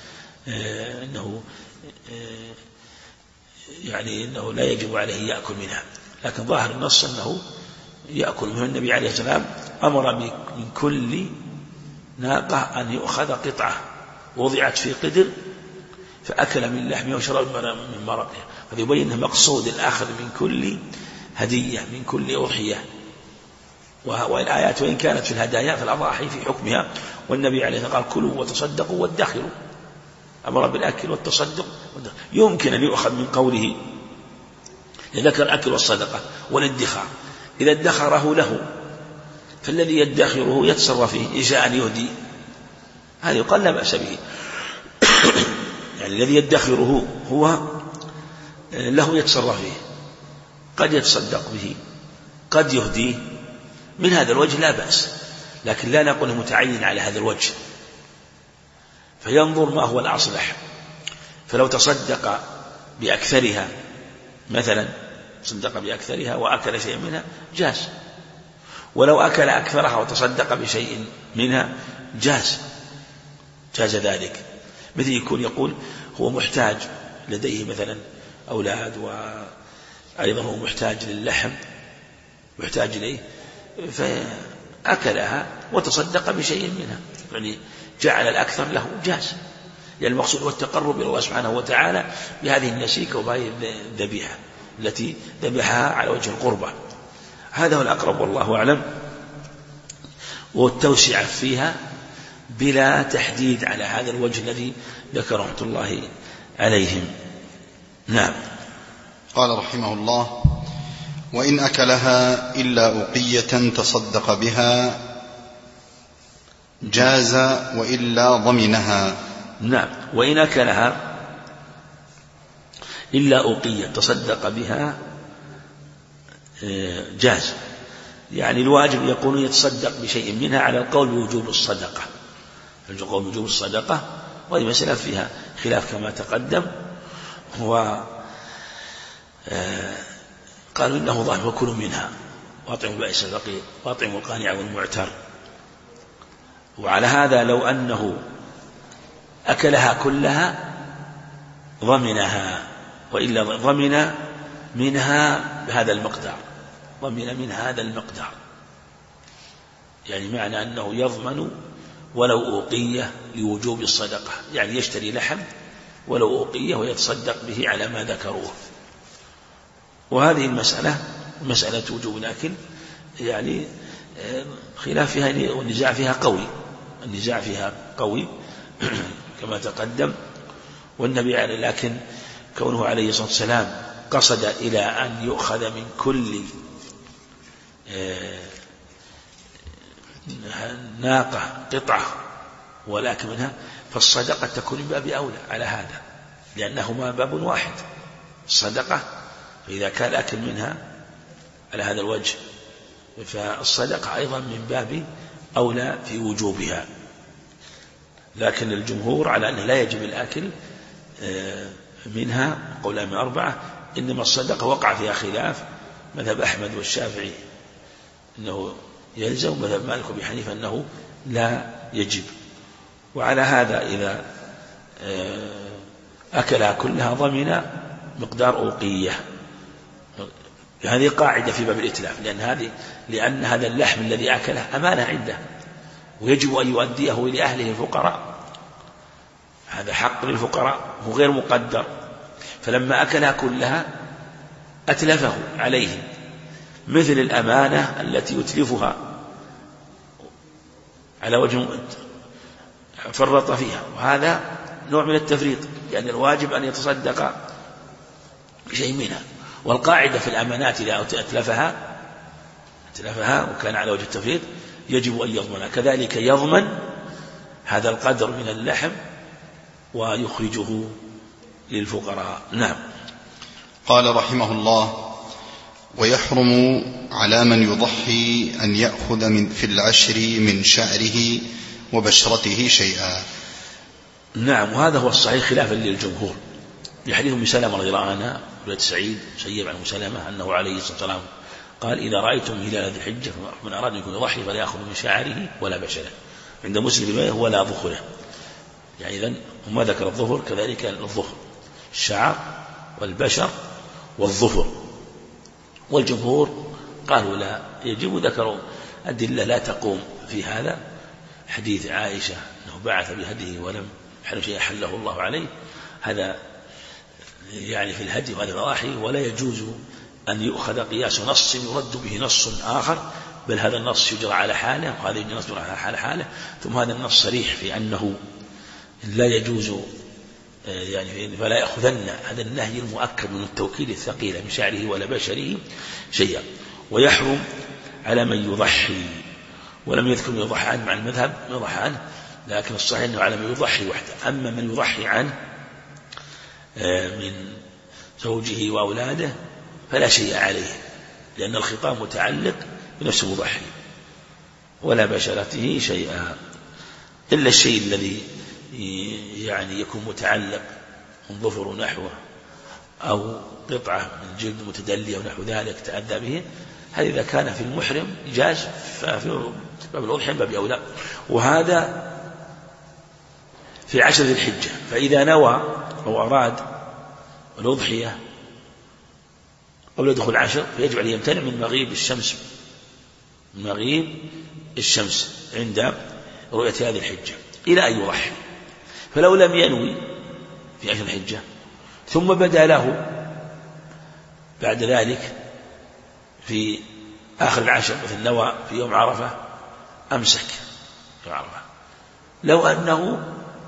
إنه لا يجب عليه يأكل منها، لكن ظاهر النص أنه يأكل منه. النبي عليه السلام أمر من كل ناقة أن يؤخذ قطعة وضعت في قدر فأكل من لحمها وشرب من مرقها، فيبين مقصود الأخذ من كل هدية من كل أضحية. والآيات وإن كانت في الهدايا فالأضاحي في حكمها. والنبي عليه الصلاة والسلام قال كلوا وتصدقوا وادخروا، أمر بالأكل والتصدق. يمكن أن يؤخذ من قوله ذكر الأكل والصدقة والادخار. إذا ادخره له فالذي يدخره يتصرف فيه، إن شاء أن يهدي هذا يقال لا بأس به. يعني الذي يدخره هو له يتصرف فيه، قد يتصدق به قد يهديه، من هذا الوجه لا بأس، لكن لا نقول متعين على هذا الوجه، فينظر ما هو الأصلح. فلو تصدق بأكثرها مثلا، تصدق بأكثرها وأكل شيء منها جاز، ولو أكل أكثرها وتصدق بشيء منها جاز ذلك. مثل يكون يقول هو محتاج، لديه مثلا أولاد وأيضا هو محتاج للحم محتاج إليه فأكلها وتصدق بشيء منها، يعني جعل الأكثر له جاز، يعني المقصود هو التقرب إلى الله سبحانه وتعالى بهذه النسيكة وبهذه الذبيحة التي ذبحها على وجه القربة. هذا هو الأقرب والله أعلم، والتوسعة فيها بلا تحديد على هذا الوجه الذي ذكر رحمة الله عليهم. نعم. قال رحمه الله: وإن أكلها إلا أقية تصدق بها جاز وإلا ضمنها. نعم. وإن أكلها إلا أقية تصدق بها جاز، يعني الواجب يكون يتصدق بشيء منها على القول بوجوب الصدقة. القول بوجوب الصدقة وهذه مسألة فيها خلاف كما تقدم، قالوا إنه ظاهر وكلوا منها واطعموا البائس الفقير واطعموا القانع والمعتر. وعلى هذا لو أنه أكلها كلها ضمنها، وإلا ضمن منها بهذا المقدار، ضمن من هذا المقدار، يعني معنى أنه يضمن ولو أوقية لوجوب الصدقة، يعني يشتري لحم ولو أوقية ويتصدق به على ما ذكروه. وهذه المسألة مسألة وجوب الأكل يعني خلاف فيها والنزاع فيها قوي، النزاع فيها قوي كما تقدم. والنبي عليه لكن كونه عليه الصلاة والسلام قصد إلى أن يؤخذ من كل ناقة قطعة ولكن منها، فالصدقة تكون من باب أولى على هذا، لأنهما باب واحد الصدقة. فإذا كان الأكل منها على هذا الوجه فالصدقة أيضا من باب أولى في وجوبها. لكن الجمهور على أنه لا يجب الأكل منها قولا من أربعة، إنما الصدقة وقع فيها خلاف، مذهب أحمد والشافعي أنه يلزم، مذهب مالك وأبي حنيفة أنه لا يجب. وعلى هذا إذا أكلها كلها ضمن مقدار أوقية. هذه قاعدة في باب الإتلاف، لأن هذا اللحم الذي أكله أمانة عنده ويجب أن يؤديه لأهله الفقراء، هذا حق للفقراء هو غير مقدر. فلما أكلها كلها أتلفه عليهم، مثل الأمانة التي يتلفها على وجه فرط فيها، وهذا نوع من التفريط، لأن الواجب أن يتصدق بشيء منها. والقاعدة في الأمانات إذا أتلفها وكان على وجه التفريط يجب أن يضمنها، كذلك يضمن هذا القدر من اللحم ويخرجه للفقراء. نعم. قال رحمه الله: ويحرم على من يضحي أن يأخذ في العشر من شعره وبشرته شيئا. نعم، وهذا هو الصحيح خلافا للجمهور، لحديث أم سلمة رضي الله عنها رواية سعيد سيب عن أم سلمة أنه عليه الصلاة والسلام قال: إذا رأيتم هلال ذي الحجة فمن أراد أن يكون يضحي فلا يأخذ من شعره ولا بشره، عند مسلم ولا ظفره. يعني إذن وما ذكر الظفر كذلك الظفر، الشعر والبشر والظفر. والجمهور قالوا لا يجب، ذكروا أدلة لا تقوم في هذا، حديث عائشة أنه بعث بهديه ولم يحل شيء أحله الله عليه، هذا يعني في الهدي وهذا الضواحي، ولا يجوز أن يؤخذ قياس نص يرد به نص آخر، بل هذا النص يجرى على حاله وهذا النص يجرى على حاله. ثم هذا النص صريح في أنه لا يجوز، يعني فلا يأخذن، هذا النهي المؤكد من التوكيد الثقيل من شعره ولا بشره شيئا. ويحرم على من يضحي، ولم يذكر من يضحي عنه مع المذهب يضحي عنه، لكن الصحيح أنه على من يضحي وحده. أما من يضحي عنه من زوجه وأولاده فلا شيء عليه، لأن الخطاب متعلق بنفس المضحي، ولا بشرته شيئا، إلا الشيء الذي يعني يكون متعلق من ظفر نحوه أو قطعة من جلد متدلية ونحو ذلك تأذى به، هذا إذا كان في المحرم جاز، ففي باب الأضحية باب أولى. وهذا في 10 ذي الحجة، فإذا نوى أو أراد الأضحية قبل دخول 10 فيجب عليه يمتنع من مغيب الشمس عند رؤية هذه الحجة إلى أن يضحي. فلو لم ينوي في 10 الحجة ثم بدا له بعد ذلك في آخر 10 مثل نوى في يوم عرفة أمسك يوم عرفة، لو أنه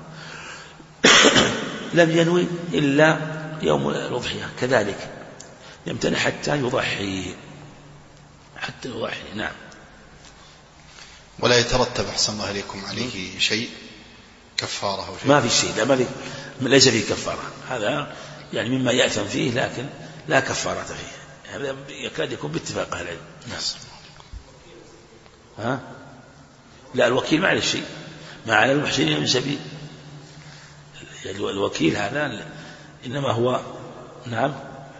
لم ينوي إلا يوم الأضحية كذلك يمتنع حتى يضحي. نعم. ولا يترتب أحسن الله إليكم عليه شيء كفارة أو شيء؟ ما في شيء، ليس فيه كفارة، هذا يعني مما يأثم فيه لكن لا كفارة فيه، هذا يكاد يكون باتفاق أهل العلم. لا، الوكيل ما عليه شيء، ما على المحسنين من سبيل، الوكيل هذا إنما هو نعم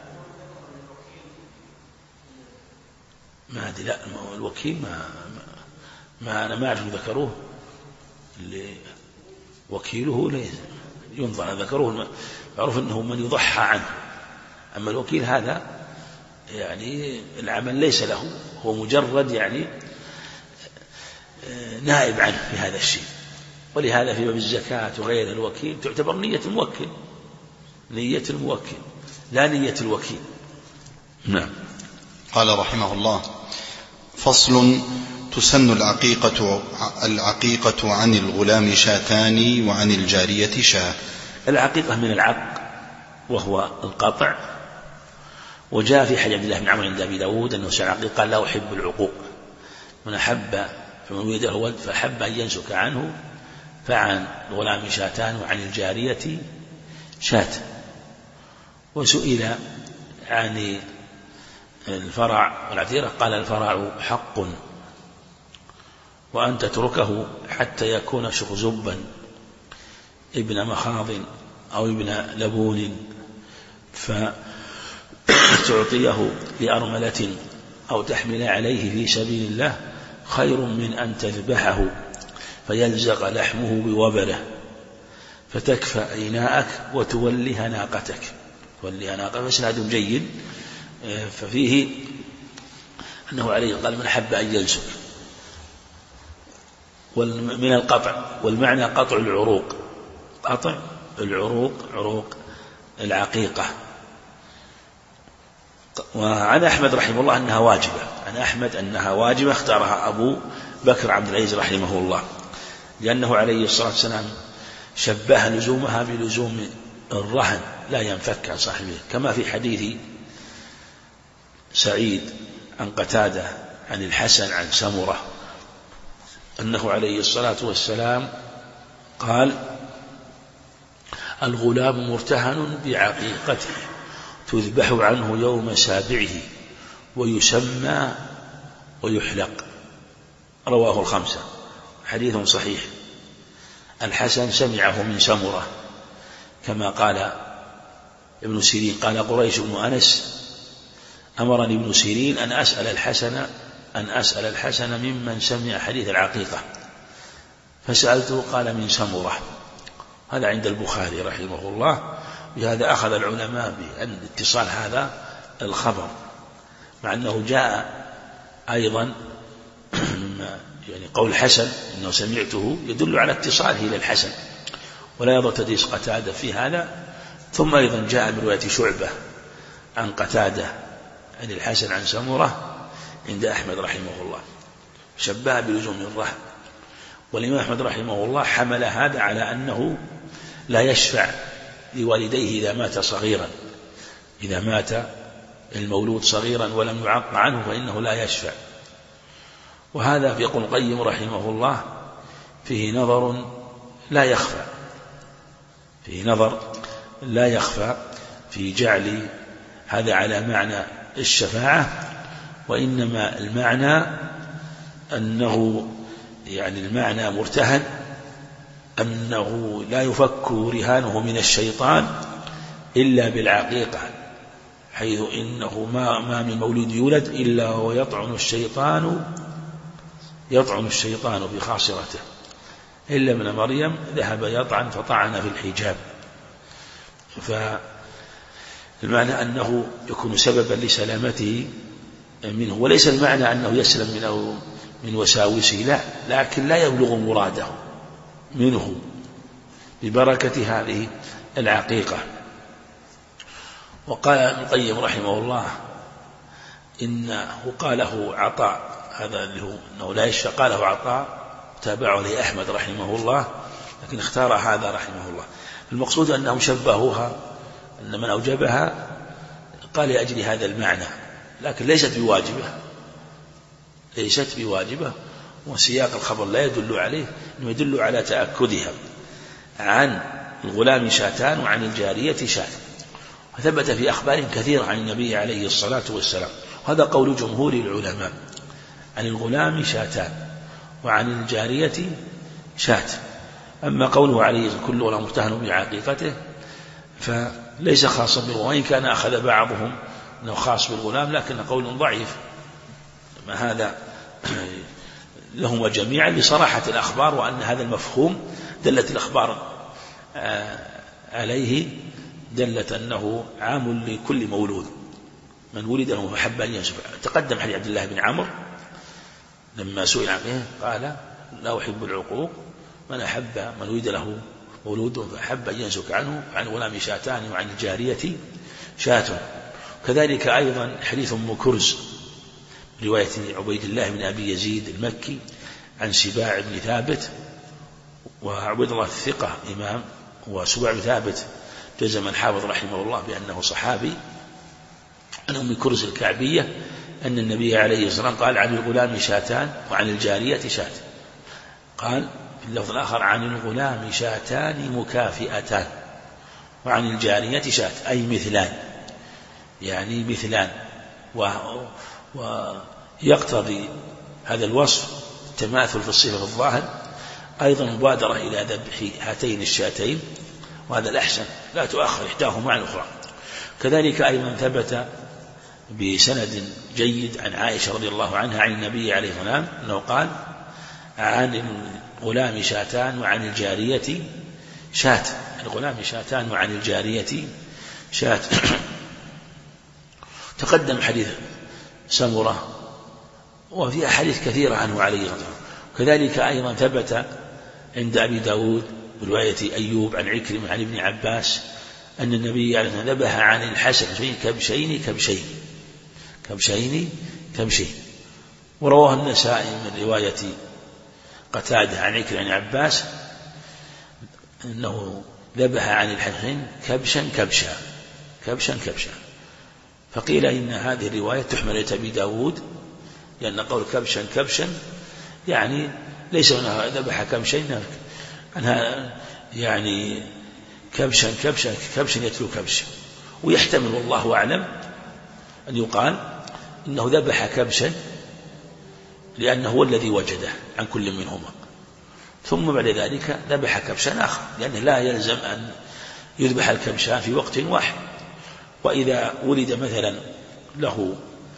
ما أدري، لا الوكيل ما أنا ما أعرف ذكروه، اللي وكيله ليس ينظر ذكروه، معروف أنه من يضحى عنه. أما الوكيل هذا يعني العمل ليس له، هو مجرد يعني نائب عنه في هذا الشيء. ولهذا في باب الزكاة وغير الوكيل تعتبر نية الموكل لا نية الوكيل. نعم. قال رحمه الله: فصل: تسن العقيقة عن الغلام شاتان وعن الجارية شاة. العقيقة من العق وهو القطع، وجاء في حديث عبد الله بن عمرو عند أبي داود أنه سأل العقيق قال: لا أحب العقوق، من أحب فمن ولد الولد فأحب أن ينسك عنه، فعن الغلام شاتان وعن الجارية شاة. وسئل عن الفرع والعتيرة قال: الفرع حق، وأن تتركه حتى يكون شخزبا ابن مخاض أو ابن لبون فتعطيه لأرملة أو تحمل عليه في سبيل الله خير من أن تذبحه فيلزق لحمه بوبله فتكفى إناءك وتوليها ناقتك. فإسناد جيد، ففيه أنه عليه قال: من أحب أن يلزق، من القطع، والمعنى قطع العروق، عروق العقيقة، وعن أحمد رحمه الله أنها واجبة، عن أحمد أنها واجبة اختارها أبو بكر عبد العزيز رحمه الله، لأنه عليه الصلاة والسلام شبه لزومها بلزوم الرهن لا ينفك عن صاحبه، كما في حديث سعيد عن قتادة عن الحسن عن سمرة أنه عليه الصلاة والسلام قال: الغلام مرتهن بعقيقته تذبح عنه يوم سابعه ويسمى ويحلق. رواه الخمسة، حديث صحيح. الحسن سمعه من سمرة، كما قال ابن سيرين قال قريش بن أنس: أمرني ابن سيرين أن أسأل الحسن ممن سمع حديث العقيقة، فسألته قال: من سمرة. هذا عند البخاري رحمه الله. بهذا أخذ العلماء بأن اتصال هذا الخبر، مع أنه جاء أيضا يعني قول الحسن إنه سمعته يدل على اتصاله إلى الحسن، ولا يضر تدريس قتادة في هذا. ثم أيضا جاء من رواية شعبة عن قتادة عن الحسن عن سمرة عند أحمد رحمه الله، شبه بلزوم الرهن. والإمام أحمد رحمه الله حمل هذا على أنه لا يشفع لوالديه إذا مات صغيرا، إذا مات المولود صغيرا ولم يعق عنه فإنه لا يشفع. وهذا في يقول القيم رحمه الله فيه نظر لا يخفى في جعل هذا على معنى الشفاعة، وإنما المعنى أنه يعني المعنى مرتهن، أنه لا يفك رهانه من الشيطان إلا بالعقيقة، حيث إنه ما من مولود يولد إلا هو يطعن الشيطان بخاصرته، إلا ابن مريم ذهب يطعن فطعن في الحجاب. فالمعنى أنه يكون سببا لسلامته منه، وليس المعنى أنه يسلم من وساوسه، لا، لكن لا يبلغ مراده منه ببركة هذه العقيقة. وقال ابن القيم رحمه الله إنه قاله عطاء، هذا اللي هو أنه لا يشفع، قاله عطاء تابعه لأحمد رحمه الله، لكن اختار هذا رحمه الله. المقصود أنهم شبهوها، أن من أوجبها قال لأجل هذا المعنى، لكن ليست بواجبة، وسياق الخبر لا يدل عليه، إنه يدل على تأكدها. عن الغلام شاتان وعن الجارية شات، وثبت في أخبار كثيرة عن النبي عليه الصلاة والسلام، وهذا قول جمهور العلماء، عن الغلام شاتان وعن الجارية شات. أما قوله عليه كل غلام مرتهن بعقيقته فليس خاصا بالغلام، وإن كان أخذ بعضهم أنه خاص بالغلام، لكن قول ضعيف، ما هذا لهم جميعا لصراحة الأخبار، وأن هذا المفهوم دلت الأخبار عليه، دلت أنه عام لكل مولود، من ولد له فحب أن ينسب. تقدم حديث عبد الله بن عمرو لما سئل عنه قال: لا أحب العقوق، من ولد له مولود فحب أن ينسك عنه، عن غلام شاتان وعن الجارية شات. كذلك أيضا حديث أم كرز رواية عبيد الله بن أبي يزيد المكي عن سباع بن ثابت، وعبيد الله الثقة إمام، وسباع بن ثابت جزم الحافظ رحمه الله بأنه صحابي، عن أم كرز الكعبية أن النبي عليه الصلاة والسلام قال: عن الغلام شاتان وعن الجارية شات. قال في اللفظ الآخر: عن الغلام شاتان مكافئتان وعن الجارية شات، أي مثلان، يعني مثلان. ويقتضي هذا الوصف التماثل في الصفة في الظاهر، أيضا مبادرة إلى ذبح هاتين الشاتين، وهذا الأحسن، لا تؤخر إحداهما عن الأخرى. كذلك أيضا ثبت بسند جيد عن عائشة رضي الله عنها عن النبي عليه الصلاة والسلام أنه قال: عن الغلام شاتان وعن الجارية شات، الغلام شاتان وعن الجارية شات. تقدم حديث سمرة، وفي أحاديث كثيرة عنه عليه الصلاة والسلام. كذلك أيضا ثبت عند أبي داود برواية أيوب عن عكرمة عن ابن عباس أن النبي عليه الصلاة والسلام ذبح عن الحسن كبشين كبشين كبشين. ورواه النسائي من رواية قتادة عن عكرمة عن عباس أنه ذبح عن الحسين كبشا كبشا كبشا كبشا. فقيل إن هذه الرواية تحمل إلى أبي داود، لأن قول كبشا كبشا يعني ليس هنا ذبح كبشين أنها يعني كبشا كبشا كبشا يتلو كبشا. ويحتمل والله أعلم أن يقال إنه ذبح كبشا لأنه هو الذي وجده عن كل منهما، ثم بعد ذلك ذبح كبشا آخر، لأنه لا يلزم أن يذبح الكبشان في وقت واحد. وإذا ولد مثلا له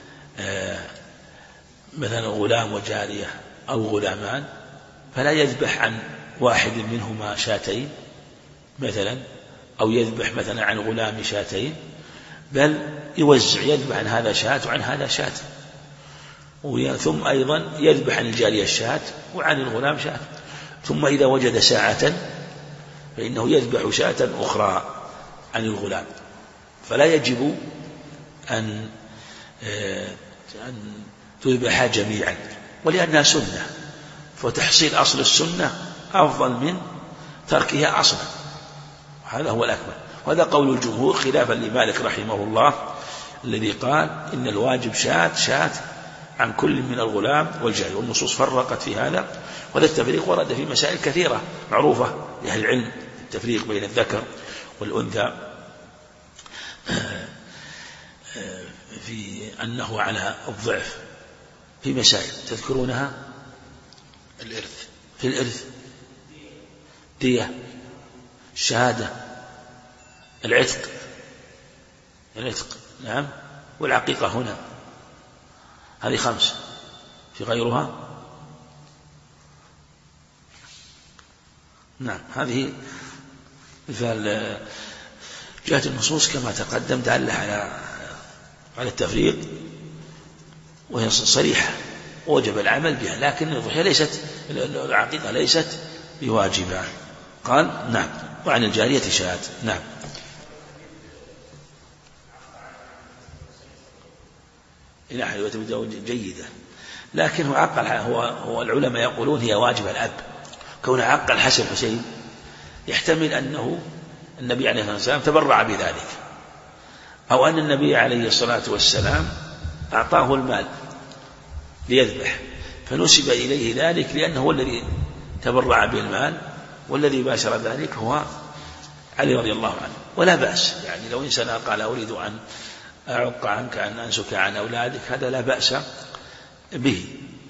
مثلا غلام وجارية أو غلامان فلا يذبح عن واحد منهما شاتين مثلا، أو يذبح مثلا عن غلام شاتين، بل يوزع، يذبح عن هذا شات وعن هذا شات، ثم أيضا يذبح عن الجارية الشات وعن الغلام شات. ثم إذا وجد ساعة فإنه يذبح شاة أخرى عن الغلام. فلا يجب أن تذبح جميعا، ولأنها سنة، فتحصيل أصل السنة أفضل من تركها أصلا، هذا هو الأكمل. وهذا قول الجمهور خلافا لمالك رحمه الله الذي قال إن الواجب شاة عن كل من الغلام والجارية. والنصوص فرقت في هذا، وهذا التفريق ورد في مسائل كثيرة معروفة لأهل العلم، التفريق بين الذكر والأنثى في أنه على الضعف في مسائل تذكرونها. الإرث، في الإرث دية، الشهادة، العتق نعم، والعقيقة هنا، هذه 5. في غيرها نعم. هذه جهة النصوص كما تقدم دالة على التفريق، وهي صريحة وجب العمل بها، لكن الضحية العقيقة ليست بواجبة. قال نعم. وعن الجارية شاة. نعم. إلى حلوة جيدة، لكن هو عقل، هو العلماء يقولون هي واجب الأب، كون عقل حسن حسين يحتمل أنه النبي عليه الصلاة والسلام تبرع بذلك، أو أن النبي عليه الصلاة والسلام أعطاه المال ليذبح فنسب إليه ذلك لأنه هو الذي تبرع بالمال، والذي باشر ذلك هو علي رضي الله عنه. ولا بأس، يعني لو إنسان قال أريد أن أعق عنك أن أنسك عن أولادك، هذا لا بأس به.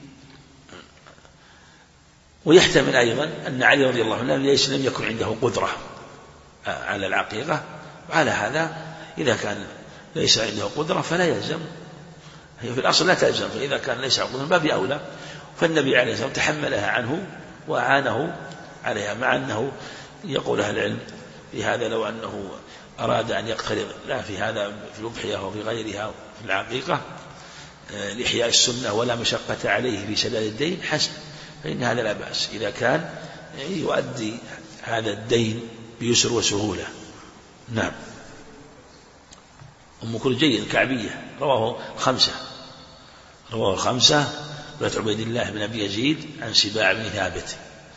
ويحتمل أيضا أن علي رضي الله عنه لم يكن عنده قدرة على العقيقة، وعلى هذا إذا كان ليس عنده قدرة فلا يلزم، هي في الأصل لا تلزم، فإذا كان ليس عنده قدرة باب أولى. فالنبي عليه الصلاة والسلام تحملها عنه وأعانه عليها، مع أنه يقول أهل العلم في هذا لو أنه أراد أن يقترض، لا في هذا في الأضحية وفي غيرها في العقيقة لإحياء السنة ولا مشقة عليه في سداد الدين حسن، فإن هذا لا بأس إذا كان يؤدي هذا الدين بيسر وسهولة. نعم. أم كل جيد الكعبية رواه 5 رواية عبيد الله بن أبي يزيد عن سباع بن ثابت.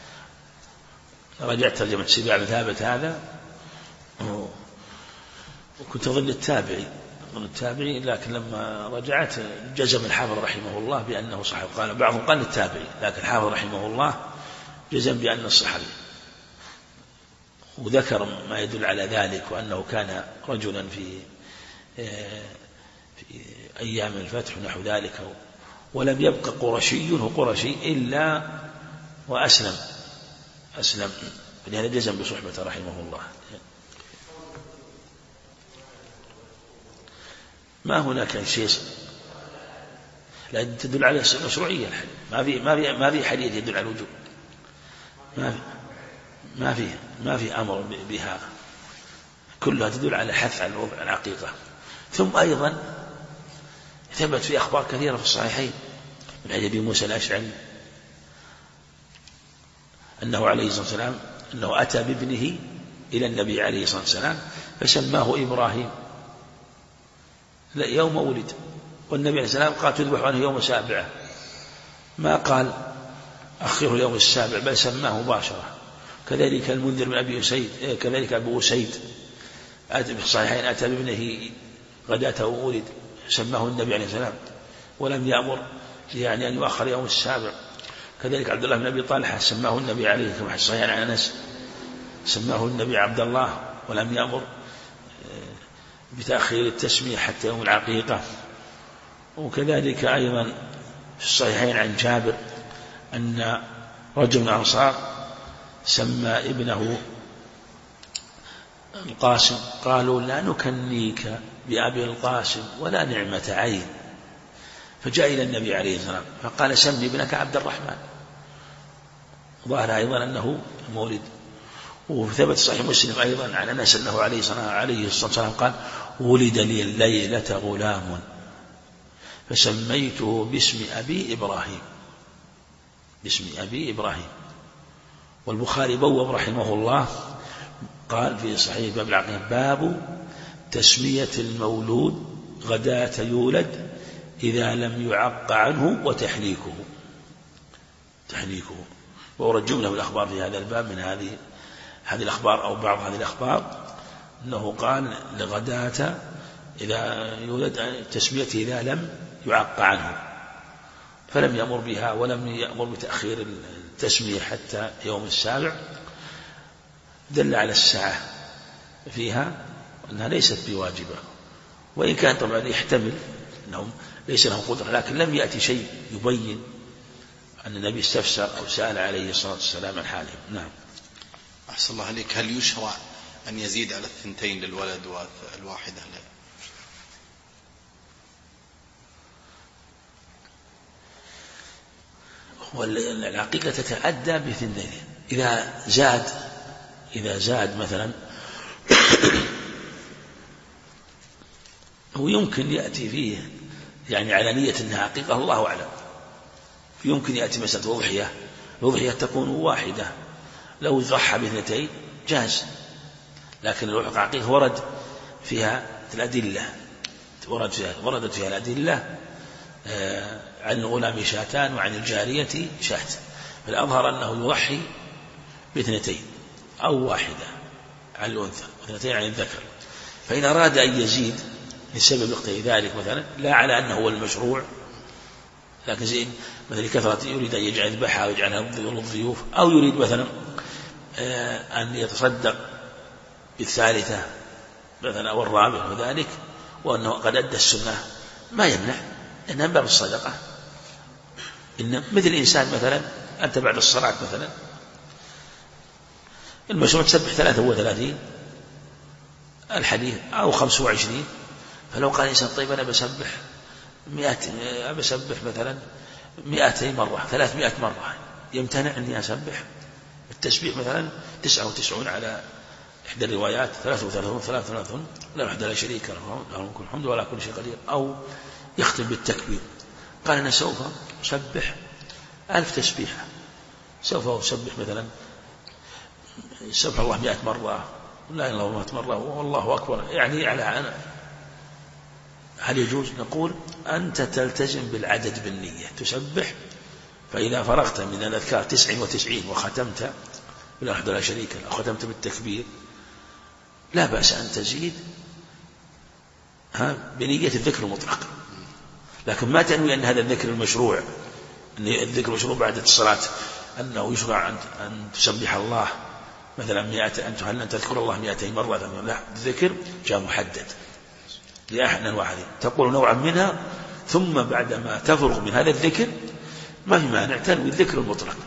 رجعت ترجمة سباع بن ثابت هذا، وكنت أظن التابعي، لكن لما رجعت جزم الحافظ رحمه الله بأنه صحابي، قال بعضهم قال التابعي، لكن الحافظ رحمه الله جزم بأنه الصحابي، وذكر ما يدل على ذلك، وأنه كان رجلا في أيام الفتح ونحو ذلك، ولم يبق قرشي إلا وأسلم، فلهذا جزم بصحبة رحمه الله. ما هناك شيء لا تدل على المشروعية، ما في حديث يدل على الوجوب، ما في أمر بها، كلها تدل على حث على الوضع العقيقة. ثم أيضا ثبت في أخبار كثيرة في الصحيحين من حديث أبي موسى الأشعري أنه عليه الصلاة والسلام أنه أتى بابنه إلى النبي عليه الصلاة والسلام فسماه إبراهيم يوم ولد، والنبي عليه السلام قال تذبح عنه يوم سابعه، ما قال أخره يوم السابع، بل سماه مباشرة. كذلك المنذر بن أبي أسيد، كذلك أبو أسيد في الصحيحين أتى بابنه غداته وولد، سماه النبي عليه السلام ولم يأمر يعني أن يؤخر يوم السابع. كذلك عبد الله بن أبي طلحة سماه النبي عليه كما في الصحيحين عن أنس، سماه النبي عبد الله ولم يأمر بتأخير التسمية حتى يوم العقيقة. وكذلك أيضا في الصحيحين عن جابر أن رجل من الأنصار سمى ابنه القاسم، قالوا لا نكنيك بأبي القاسم ولا نعمة عين، فجاء إلى النبي عليه الصلاة والسلام فقال سمي ابنك عبد الرحمن. ظاهر أيضا أنه مولد. وثبت صحيح مسلم أيضا عن أنس أنه عليه الصلاة والسلام قال ولد لي الليلة غلام فسميته باسم أبي إبراهيم، باسم أبي إبراهيم. والبخاري بوب رحمه الله قال في صحيح باب العقيقة باب تسمية المولود غداة يولد إذا لم يعق عنه وتحنيكه، تحنيكه. وأورد جملة من الأخبار في هذا الباب من هذه الأخبار أو بعض هذه الأخبار أنه قال لغداة إذا يولد تسميته إذا لم يعق عنه، فلم يأمر بها ولم يأمر بتأخير التسمية حتى يوم السابع. دل على السعة فيها أنها ليست بواجبة، وإن كان طبعا يحتمل أنهم ليس لهم قدرة، لكن لم يأتي شيء يبين أن النبي استفسر أو سأل عليه الصلاة والسلام عن حالهم. نعم. أحسن الله عليك. هل يشرع أن يزيد على 2 للولد والواحدة لا؟ والعقيقة تتعدى ب2. إذا زاد مثلا ويمكن يأتي فيه يعني على نية أنها عقيقة الله أعلم، يمكن يأتي مسألة الأضحية تكون واحدة، لو ضحى ب2 جاز، لكن العقيقة ورد فيها الأدلة، وردت فيها الأدلة عن الغلام شاتان وعن الجارية شاة، فالأظهر أنه يضحي ب2 أو واحدة عن الأنثى و2 عن الذكر. فإن أراد أن يزيد لسبب اقتضاء ذلك مثلا، لا على أنه هو المشروع، لكن زين مثل كثرة يريد أن يجعل ذبحها ويجعلها للضيوف، أو يريد مثلا أن يتصدق ب3 مثلا أو 4 وذلك، وأنه قد أدى السنة ما يمنع، إنها باب الصدقة. إن مثل إنسان مثلا أنت بعد الصلاة مثلا المشروع تسبح 33 الحديث أو 25، فلو قال إنسان طيب أنا بسبح 100 بسبح مثلا 200 مرة 300 مرة، يمتنع أني أسبح التسبيح مثلا 99 على إحدى الروايات 33 لا وحده لا شريك له له كل الحمد ولا كل شيء قدير، أو يختم بالتكبير. قال أنا سوف أسبح 1000 تسبيحة، سوف أسبح مثلا سبح الله 100 مرة لا إله إلا الله 100 مرة والله أكبر، يعني على أنا. هل يجوز؟ نقول أنت تلتزم بالعدد بالنية، تسبح، فإذا فرغت من الأذكار 99 وختمت بلا وحده لا شريك له أو ختمت بالتكبير لا بأس أن تزيد بنية الذكر المطلق، لكن ما تنوي أن هذا الذكر المشروع، أن الذكر المشروع بعد الصلاة أنه يشرع أن تسبح الله مثلا 100 أن تذكر الله 200 مرة، لا، الذكر جاء محدد لأحد واحد تقول نوعا منها، ثم بعدما تفرغ من هذا الذكر ما في مانع تنوي الذكر المطلق،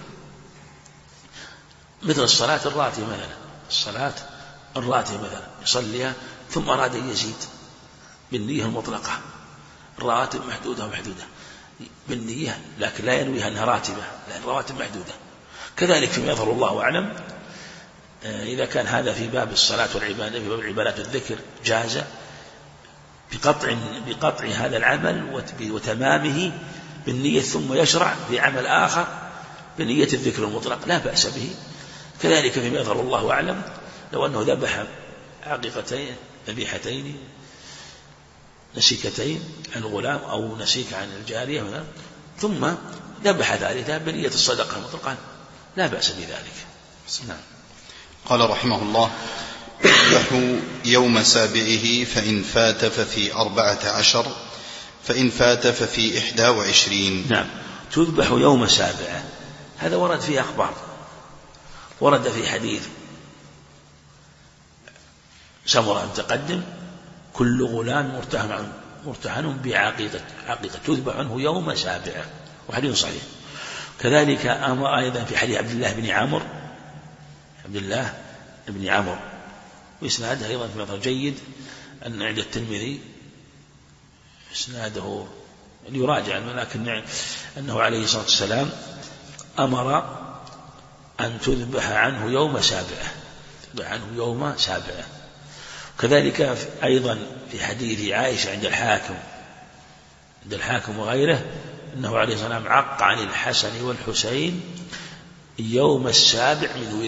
مثل الصلاة الراتبة مثلا، الصلاة الراتبة مثلا يصليها ثم أراد أن يزيد بالنية المطلقة، الرواتب محدودة بالنية، لكن لا ينويها أنها راتبة، لأن الرواتب محدودة. كذلك فيما يظهر الله أعلم إذا كان هذا في باب الصلاة والعبادة، في باب العبادات والذكر جاز بقطع هذا العمل وتمامه بالنية، ثم يشرع في عمل آخر بنية الذكر المطلق لا بأس به. كذلك فيما يظهر الله أعلم، لو أنه ذبح عقيقتين ذبيحتين، نسيكتين عن الغلام أو نسيك عن الجارية مثلا، ثم ذبح ثالثا بنية الصدقة المطلقة، لا بأس بذلك. نعم. قال رحمه الله: يذبح يوم سابعه، فإن فات ففي 14، فإن فات ففي 21. نعم، تذبح يوم سابعه، هذا ورد فيه أخبار. ورد في حديث سمرة متقدم: كل غلام مرتهن بعقيقة تذبح عنه يوم سابعه، وحديث صحيح. كذلك أمر أيضا في حديث عبد الله بن عمرو، وإسناده أيضا في مطلب جيد، أن عند الترمذي إسناده يراجع، ولكن أنه عليه الصلاة والسلام أمر أن تذبح عنه يوم سابعه. كذلك أيضا في حديث عائشة عند الحاكم وغيره، أنه عليه الصلاة والسلام عق عن الحسن والحسين يوم السابع من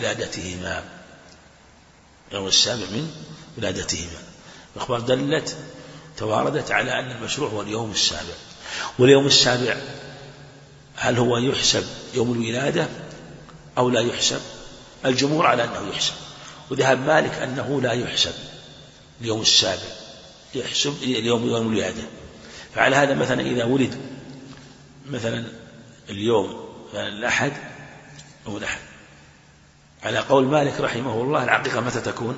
ولادتهما. الأخبار تواردت على أن المشروع هو اليوم السابع. واليوم السابع هل هو يحسب يوم الولادة أو لا يحسب؟ الجمهور على أنه يحسب، وذهب مالك أنه لا يحسب اليوم السابع، يحسب يوم الولادة. فعلى هذا مثلا إذا ولد مثلا اليوم الأحد أو الأحد، على قول مالك رحمه الله العقيقة متى تكون؟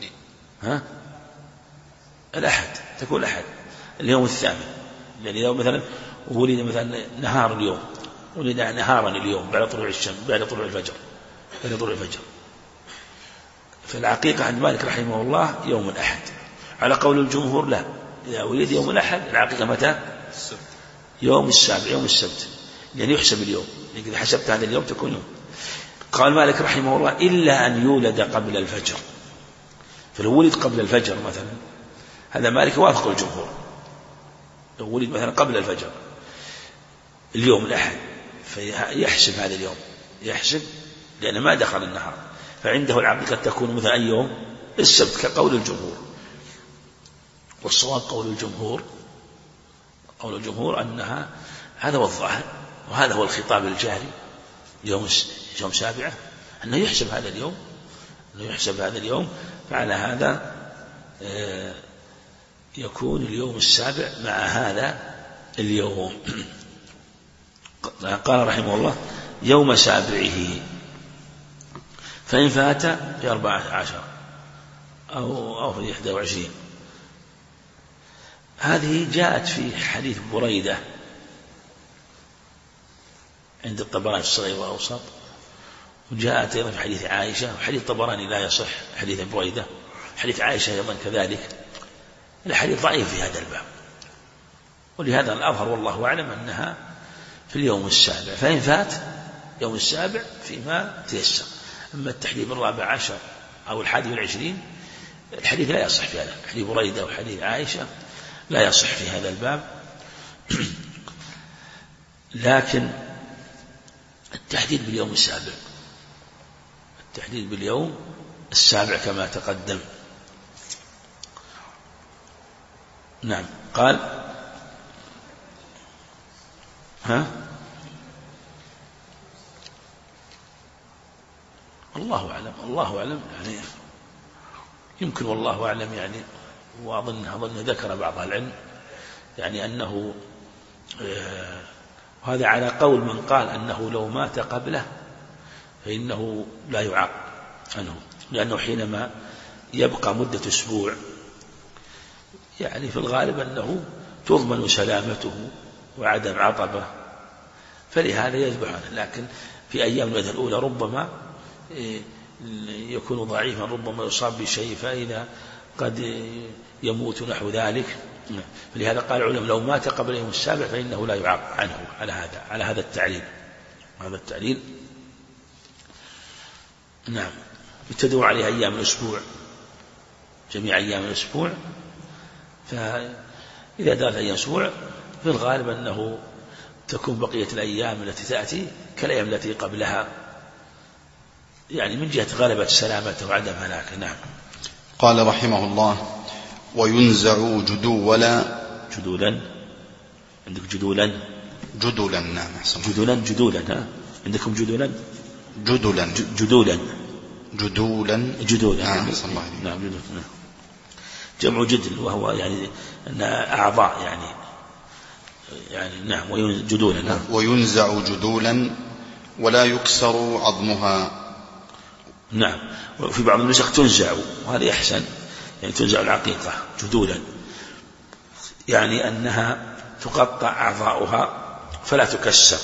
الأحد، تكون الأحد اليوم الثامن. يعني إذا مثلا ولد مثلا نهار اليوم، ولد نهارا اليوم بعد طلوع الشمس، بعد طلوع الفجر، فالعقيقة عند مالك رحمه الله يوم الأحد. على قول الجمهور لا، إذا ولد يوم الأحد العقيقة متى؟ يوم السابع، يوم السبت، يعني يحسب اليوم، يعني إذا حسبت هذا اليوم تكون يوم. قال مالك رحمه الله: إلا أن يولد قبل الفجر. فلو ولد قبل الفجر مثلا، هذا مالك وافق الجمهور، لو ولد مثلا قبل الفجر اليوم الأحد فيحسب هذا اليوم، يحسب لأن ما دخل النهار، فعنده العقيقة تكون مثلا أي يوم؟ السبت، كقول الجمهور. والصواب قول الجمهور أنها هذا هو الظاهر، وهذا هو الخطاب الجاري يوم سابعة، أنه يحسب هذا اليوم، فعلى هذا يكون اليوم السابع مع هذا اليوم. قال رحمه الله: يوم سابعه، فإن فات في 14 أو في 21. هذه جاءت في حديث بريدة عند الطبراني الصغير والأوسط، وجاءت أيضا في حديث عائشة، وحديث الطبراني لا يصح حديث بريدة. حديث عائشة أيضا كذلك، الحديث ضعيف في هذا الباب، ولهذا الأظهر والله أعلم أنها في اليوم السابع. فإن فات يوم السابع فيما تيسر. أما التحديد 14 أو 21 الحديث لا يصح في هذا، حديث بريدة وحديث عائشة لا يصح في هذا الباب. لكن التحديد باليوم السابع كما تقدم. نعم. قال الله أعلم يعني يمكن، والله أعلم يعني، وأظن ذكر بعض العلم يعني أنه وهذا على قول من قال أنه لو مات قبله فإنه لا يعاق عنه، لأنه حينما يبقى مدة أسبوع يعني في الغالب أنه تضمن سلامته وعدم عطبه، فلهذا يذبح عنه. لكن في أيام الولادة الأولى ربما يكون ضعيفا، ربما يصاب بشيء فإذا قد يموت نحو ذلك. فلهذا قال العلماء لو مات قبل يوم السابع فإنه لا يعاق عنه على هذا التعليل. نعم. تدور عليه أيام الأسبوع، جميع أيام الأسبوع، فإذا دارت أيام الأسبوع في الغالب أنه تكون بقية الأيام التي تأتي كالأيام التي قبلها، يعني من جهة غلبة سلامته وعدم هلاكه. نعم. قال رحمه الله: وينزع جدولا جدولا. عندك جدولا. جدولا نعم. جدولا عندكم جدولا. جدولا. نعم جدول. جمع جدل وهو يعني أن أعضاء يعني نعم. جدولا. وينزع جدولا ولا يكسر عظمها. نعم. وفي بعض النسخ تنزع، وهذا أحسن، يعني تنزع العقيقة جدولا، يعني أنها تقطع أعضاؤها فلا تكسر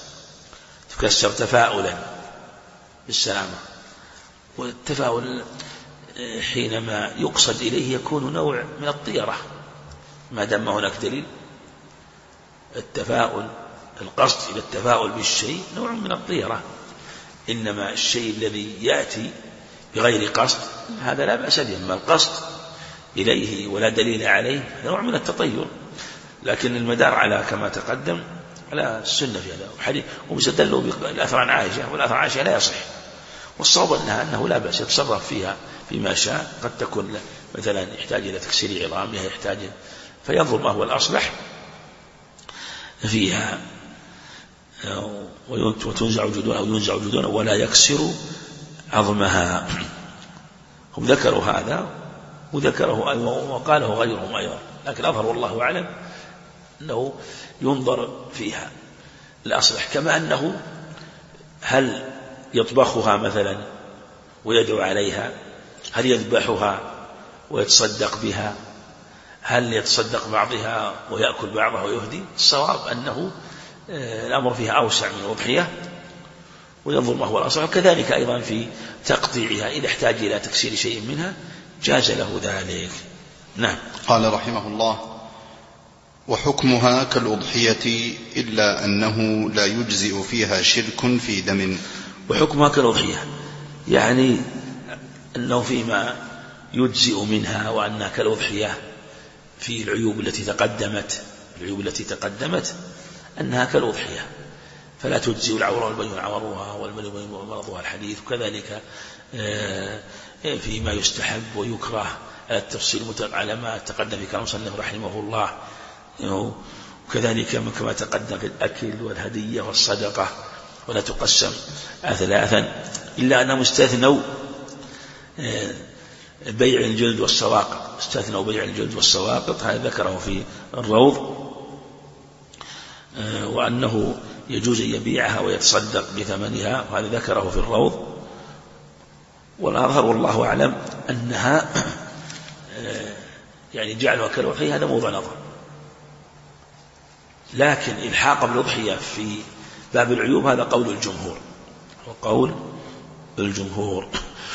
تفاؤلا بالسلامة. والتفاؤل حينما يقصد إليه يكون نوع من الطيرة، ما دام هناك دليل. القصد إلى التفاؤل بالشيء نوع من الطيرة، إنما الشيء الذي يأتي بغير قصد هذا لا بأس به. أما القصد إليه ولا دليل عليه نوع من التطير، لكن المدار على كما تقدم على السنة في هذا الحديث. ومستدلوا بالأثر عن عائشة، والأثر عن عائشة لا يصح، والصواب أنه لا بأس يتصرف فيها فيما شاء. قد تكون مثلا يحتاج إلى تكسير عظامها، يحتاج فينظر ما هو الأصلح فيها. وتنزع جدونا أو ينزع جدونا ولا يكسر عظمها. هم ذكروا هذا وذكره أيضا وقاله غيرهم أيضا، لكن أظهر والله أعلم أنه ينظر فيها الأصلح. كما أنه هل يطبخها مثلا ويدعو عليها، هل يذبحها ويتصدق بها، هل يتصدق بعضها ويأكل بعضها ويهدي. الصواب أنه الأمر فيها أوسع من الأضحية، وينظر ما هو الأصلح. وكذلك أيضا في تقطيعها إذا احتاج إلى تكسير شيء منها جاز له ذلك. نعم. قال رحمه الله: وحكمها كالأضحية إلا أنه لا يجزئ فيها شرك في دم. وحكمها كالأضحية يعني أنه فيما يجزئ منها، وأنها كالأضحية في العيوب التي تقدمت أنها كالأضحية، فلا تجزئ العورة والبين عورها والمرض مرضها الحديث. وكذلك فيما يستحب ويكره على التفصيل على ما تقدم في كلام المصنف رحمه الله. وكذلك كما تقدم في الأكل والهدية والصدقة، ولا تقسم ثلاثا، إلا أنهم استثنوا بيع الجلد والسواقط. استثنوا بيع الجلد والسواقط، هذا ذكره في الروض، وأنه يجوز أن يبيعها ويتصدق بثمنها، وهذا ذكره في الروض. والأظهر والله أعلم أنها يعني جعلها كالأضحية هذا موضوع نظر، لكن الحاق بالأضحية في باب العيوب هذا قول الجمهور.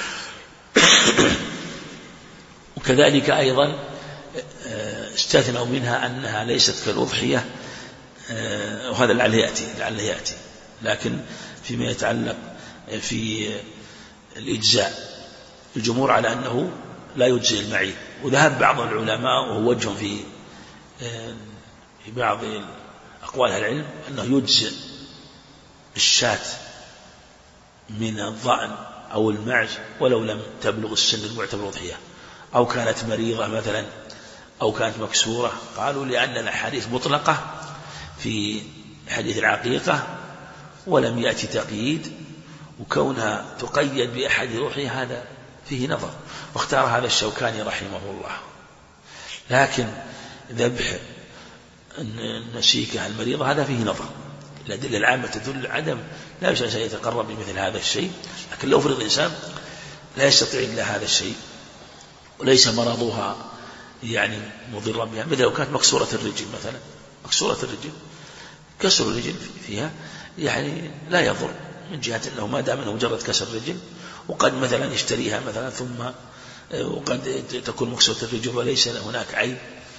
وكذلك أيضا استثنوا منها أنها ليست كالأضحية، وهذا لعله يأتي. لكن فيما يتعلق في الإجزاء الجمهور على أنه لا يجزي المعيب، وذهب بعض العلماء وهو وجه في بعض أقوال العلم أنه يجزي الشاة من الضأن أو المعز ولو لم تبلغ السن المعتبر أضحية، أو كانت مريضة مثلا، أو كانت مكسورة. قالوا لأن الأحاديث مطلقة في حديث العقيقة ولم يأتي تقييد، وكونها تقيد بأحد الأضحية هذا فيه نظر، واختار هذا الشوكاني رحمه الله. لكن ذبح النسيكة المريضة هذا فيه نظر، الأدلة العامة تدل عدم لا يمكن أن يتقرب بمثل هذا الشيء. لكن لو فرض الإنسان لا يستطيع إلا هذا الشيء وليس مرضها يعني مضرا بها، مثل لو كانت مكسورة الرجل مثلا، كسر الرجل فيها يعني لا يضر، من جهة أنه ما دام أنه مجرد كسر الرجل، وقد مثلا يشتريها مثلا ثم وقد تكون مكسورة الرجل وليس هناك عيب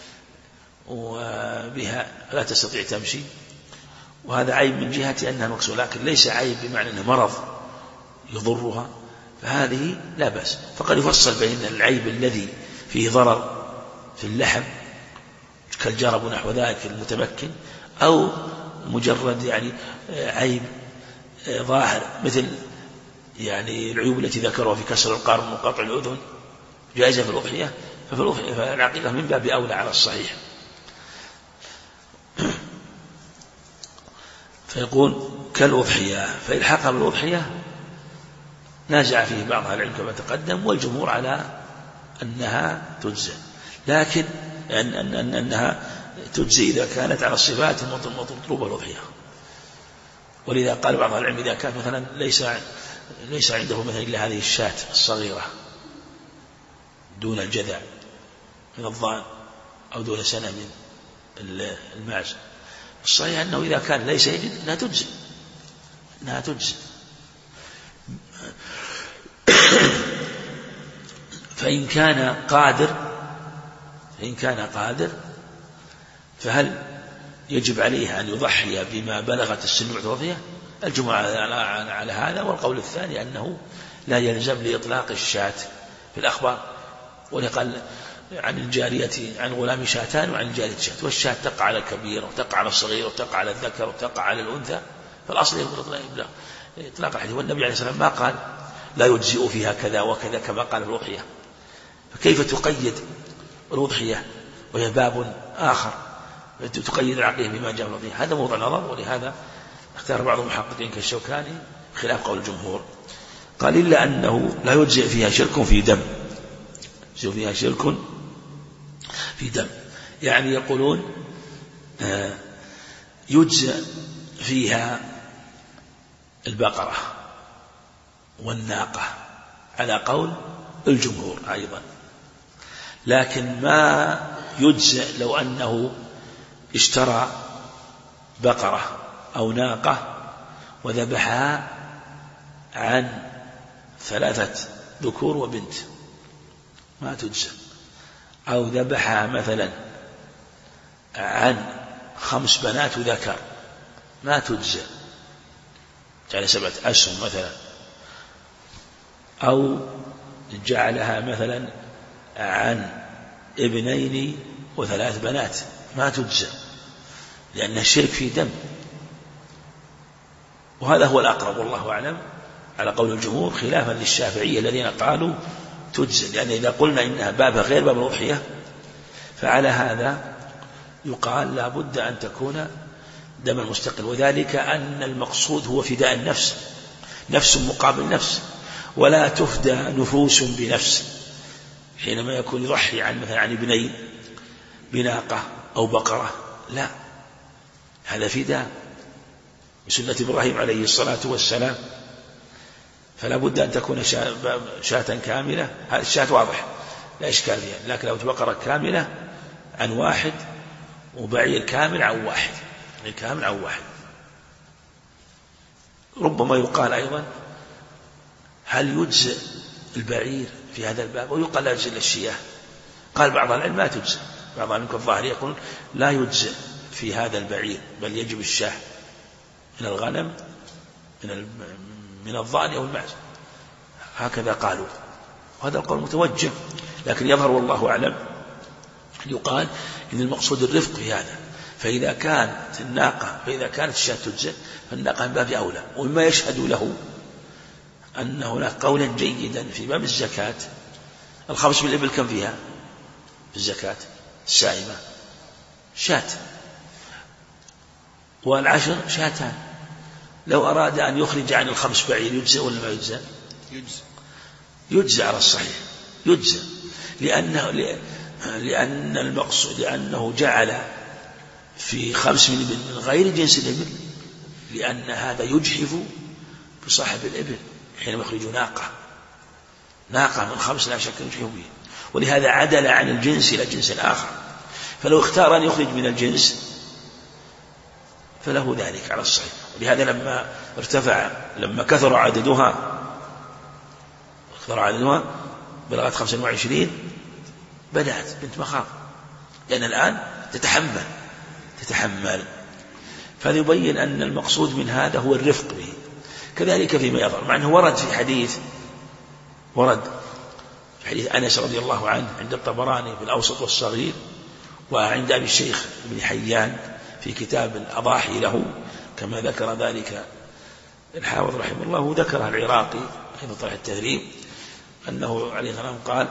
وبها لا تستطيع تمشي، وهذا عيب من جهة أنها مكسورة، لكن ليس عيب بمعنى أنه مرض يضرها، فهذه لا بأس. فقد يفصل بين العيب الذي فيه ضرر في اللحم كالجرب ونحو ذلك المتمكن، أو مجرد يعني عيب ظاهر مثل يعني العيوب التي ذكرها في كسر القرن وقطع الأذن جائزة في الأضحية، فالعقيقة من باب أولى على الصحيح. فيقول كالأضحية، فإلحاقها بالأضحية نازع فيه بعض أهل العلم كما تقدم، والجمهور على أنها تجزئ، لكن أنها تجزئ إذا كانت على الصفات المطلوبة الأضحية. ولذا قال بعض أهل العلم إذا كان مثلا ليس عنده مثلا إلا هذه الشاة الصغيرة دون الجذع من الضأن أو دون سنة من الماعز، الصحيح أنه إذا كان ليس يجد أنها تجزئ. فإن كان قادر فهل يجب عليه أن يضحي بما بلغت السن المعترضية؟ الجمهور على هذا، والقول الثاني أنه لا يلزم لإطلاق الشاة في الأخبار، ولقال عن الجارية عن غلام شاتان وعن الجارية شاة، والشاة تقع على الكبير وتقع على الصغير وتقع على الذكر وتقع على الأنثى، فالأصل يقول إطلاق الحديث. والنبي عليه الصلاة والسلام ما قال لا يجزئ فيها كذا وكذا كما قال في الأضحية، فكيف تقيد الأضحية وهي باب آخر، تقيد العقيدة بما جاء في الأضحية؟ هذا موضوع نظر، ولهذا اختار بعض المحققين كالشوكاني خلاف قول الجمهور، قال إلا أنه لا يجزئ فيها شرك في دم، فيها شرك في دم، يعني يقولون يجزئ فيها البقرة والناقة على قول الجمهور أيضا، لكن ما يجزئ لو أنه اشترى بقرة أو ناقة وذبحها عن 3 ذكور وبنت، ما تجزئ، أو ذبحها مثلا عن 5 بنات وذكر، ما تجزئ، يعني 7 أسهم مثلا، أو جعلها مثلا عن 2 و3 بنات، ما تجزئ، لأن الشرك في دم. وهذا هو الأقرب والله أعلم على قول الجمهور، خلافا للشافعية الذين قالوا تجزئ، لأن إذا قلنا إنها باب غير باب الأضحية فعلى هذا يقال لا بد أن تكون دما مستقل، وذلك أن المقصود هو فداء النفس، نفس مقابل نفس، ولا تفدى نفوس بنفس. حينما يكون يضحي عن مثلا عن 2 بناقة أو بقرة، لا، هذا فداء بسنة إبراهيم عليه الصلاة والسلام، فلا بد أن تكون شاة كاملة. هذا الشاة واضح لا إشكال فيها، لكن لو بقرة كاملة عن 1 وبعير كامل عن 1، الكامل عن 1. ربما يقال أيضا هل يجزئ البعير في هذا الباب، ويقال لا يجزئ الشياه. قال بعض العلم لا تجزئ، بعض العلم كالظاهري يقول لا يجزئ في هذا البعير، بل يجب الشاه من الغنم من الضأن أو المعز، هكذا قالوا، وهذا القول متوجه، لكن يظهر والله أعلم يقال إن المقصود الرفق في هذا، فإذا كانت الشاة تجزئ فالناقة من باب أولى. ومما يشهد له أن هناك قولا جيدا في باب الزكاة، 5 من الإبل كم فيها في الزكاة السائمة؟ شاة، و10 شاتان. لو أراد أن يخرج عن 5 بعير يجزئ ولا ما يجزئ؟ يجزئ على الصحيح، يجزئ، لأن المقصود لأنه جعل في 5 من غير جنس الإبل، لأن هذا يجحف بصاحب الإبل حينما يخرج ناقة من 5 لا شك يجحف به، ولهذا عدل عن الجنس إلى جنس آخر. فلو اختار أن يخرج من الجنس فله ذلك على الصحيح. ولهذا لما كثر عددها بلغت 25 بدأت بنت مخاض، لأن الآن تتحمل، فيبين أن المقصود من هذا هو الرفق به. كذلك فيما يظهر، مع أنه ورد في حديث أنس رضي الله عنه عند الطبراني في الأوسط والصغير، وعند أبي الشيخ بن حيان في كتاب الأضاحي له، كما ذكر ذلك الحافظ رحمه الله، وذكرها العراقي في طرح التهذيب، أنه عليه السلام قال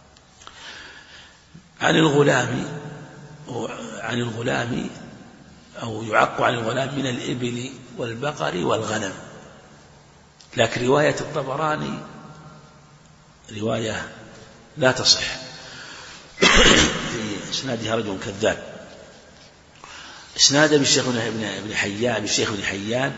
عن الغلام أو يعق عن الغلام من الإبل والبقر والغنم. لكن رواية الطبراني رواية لا تصح، في إسنادها رجل كذاب. إسناد بالشيخ بن حيان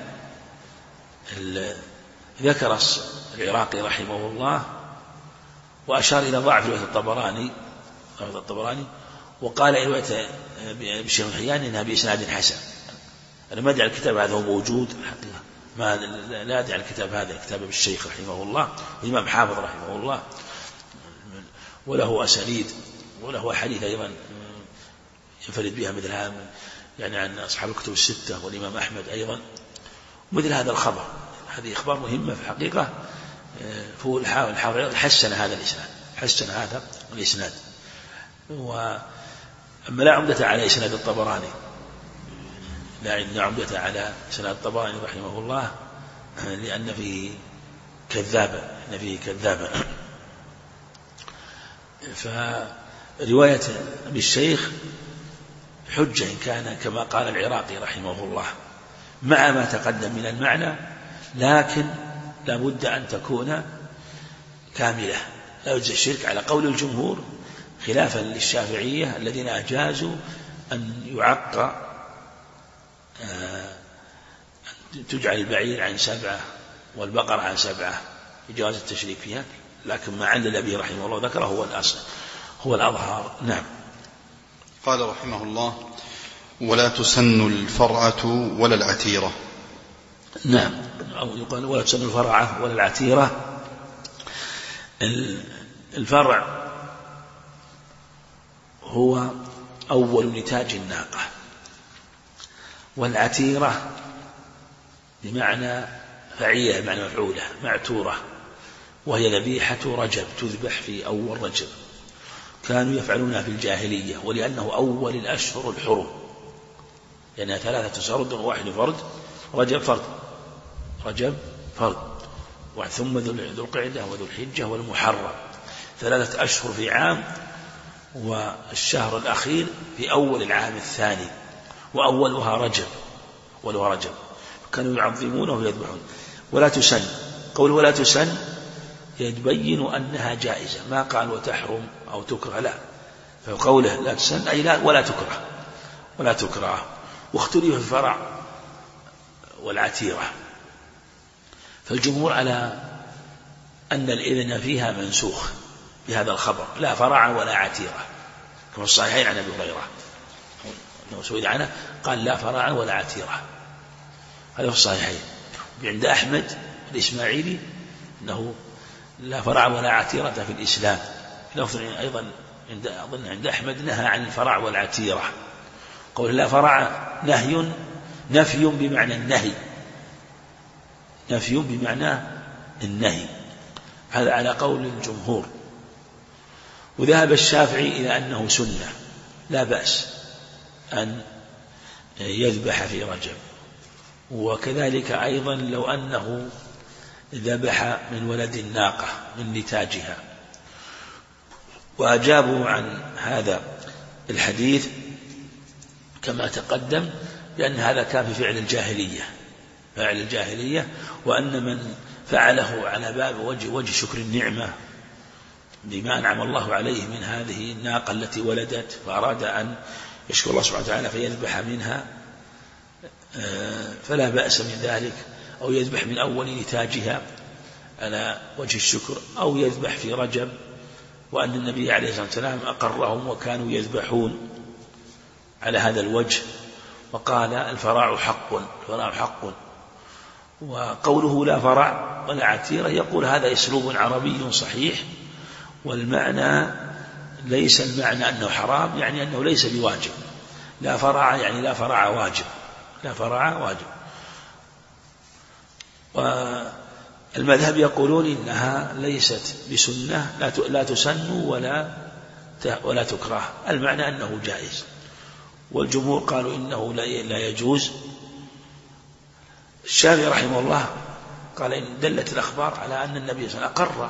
ذكر العراقي رحمه الله وأشار إلى ضعف رواية الطبراني وقال رواية بالشيخ بن حيان إنها بإسناد حسن. أنا ما أدري الكتاب هذا هو موجود الحقيقة، لا أدري الكتاب هذا، كتاب بالشيخ رحمه الله والإمام حافظ رحمه الله، وله أسانيد وله حديث أيضا ينفرد بها مثل هذا يعني عن أصحاب الكتب الستة والإمام أحمد أيضا مثل هذا الخبر. هذه أخبار مهمة في الحقيقة. فهو الحافظ حسن هذا الإسناد. أما لا عمدة على إسناد الطبراني، لا عمدة على إسناد الطبراني رحمه الله لأن فيه كذابا. فرواية أبي الشيخ حجة إن كان كما قال العراقي رحمه الله مع ما تقدم من المعنى، لكن لا بد أن تكون كاملة، لا يجوز الشرك على قول الجمهور، خلافا للشافعية الذين أجازوا أن يعق تجعل البعير عن 7 والبقر عن 7 إجازة التشريك فيها، لكن ما علل به رحمه الله ذكره هو الأصل هو الأظهر. نعم. قال رحمه الله: ولا تسن الفرعة ولا العتيرة. نعم، أو يقال ولا تسن الفرعة ولا العتيرة. الفرع هو أول نتاج الناقة، والعتيرة بمعنى فعيلة بمعنى مفعولة معتورة، وهي ذبيحة رجب تذبح في أول رجب، كانوا يفعلونها في الجاهلية، ولأنه أول الأشهر الحرم، لأنها 3 سرد و1 فرد، رجب فرد ثم ذو القعدة وذو الحجة والمحرم، 3 أشهر في عام، والشهر الأخير في أول العام الثاني، وأولها رجب كانوا يعظمونه ويذبحون. ولا تسن، قول ولا تسن يبين أنها جائزة، ما قال وتحرم أو تكره، لا، فقوله لا تسن أي لا ولا تكره. واختلف في الفرع والعتيرة، فالجمهور على أن الإذن فيها منسوخ بهذا الخبر، لا فرع ولا عتيرة، كما الصحيحين عن أبي هريرة أنه سئل عنه قال لا فرع ولا عتيرة، هذا في الصحيحين. عند أحمد الإسماعيلي أنه لا فرع ولا عتيرة في الإسلام. لفظ أيضا أظن عند أحمد نهى عن الفرع والعتيرة، قول لا فرع نفي بمعنى النهي، هذا على قول الجمهور. وذهب الشافعي إلى أنه سنة لا بأس أن يذبح في رجب، وكذلك أيضا لو أنه ذبح من ولد الناقة من نتاجها. وأجابوا عن هذا الحديث كما تقدم بأن هذا كان في فعل الجاهلية، وأن من فعله على باب وجه شكر النعمة بما أنعم الله عليه من هذه الناقة التي ولدت، فأراد أن يشكر الله سبحانه وتعالى فيذبح منها فلا بأس من ذلك، أو يذبح من أول نتاجها على وجه الشكر، أو يذبح في رجب، وأن النبي عليه الصلاة والسلام أقرهم وكانوا يذبحون على هذا الوجه، وقال الفراع حق. وقوله لا فرع ولا عتيرة يقول هذا أسلوب عربي صحيح، والمعنى ليس المعنى أنه حرام، يعني أنه ليس بواجب. لا فرع يعني لا فرع واجب. والمذهب يقولون إنها ليست بسنة، لا تسن ولا تكره، المعنى أنه جائز. والجمهور قالوا إنه لا يجوز. الشافعي رحمه الله قال إن دلت الأخبار على أن النبي صلى الله عليه وسلم أقر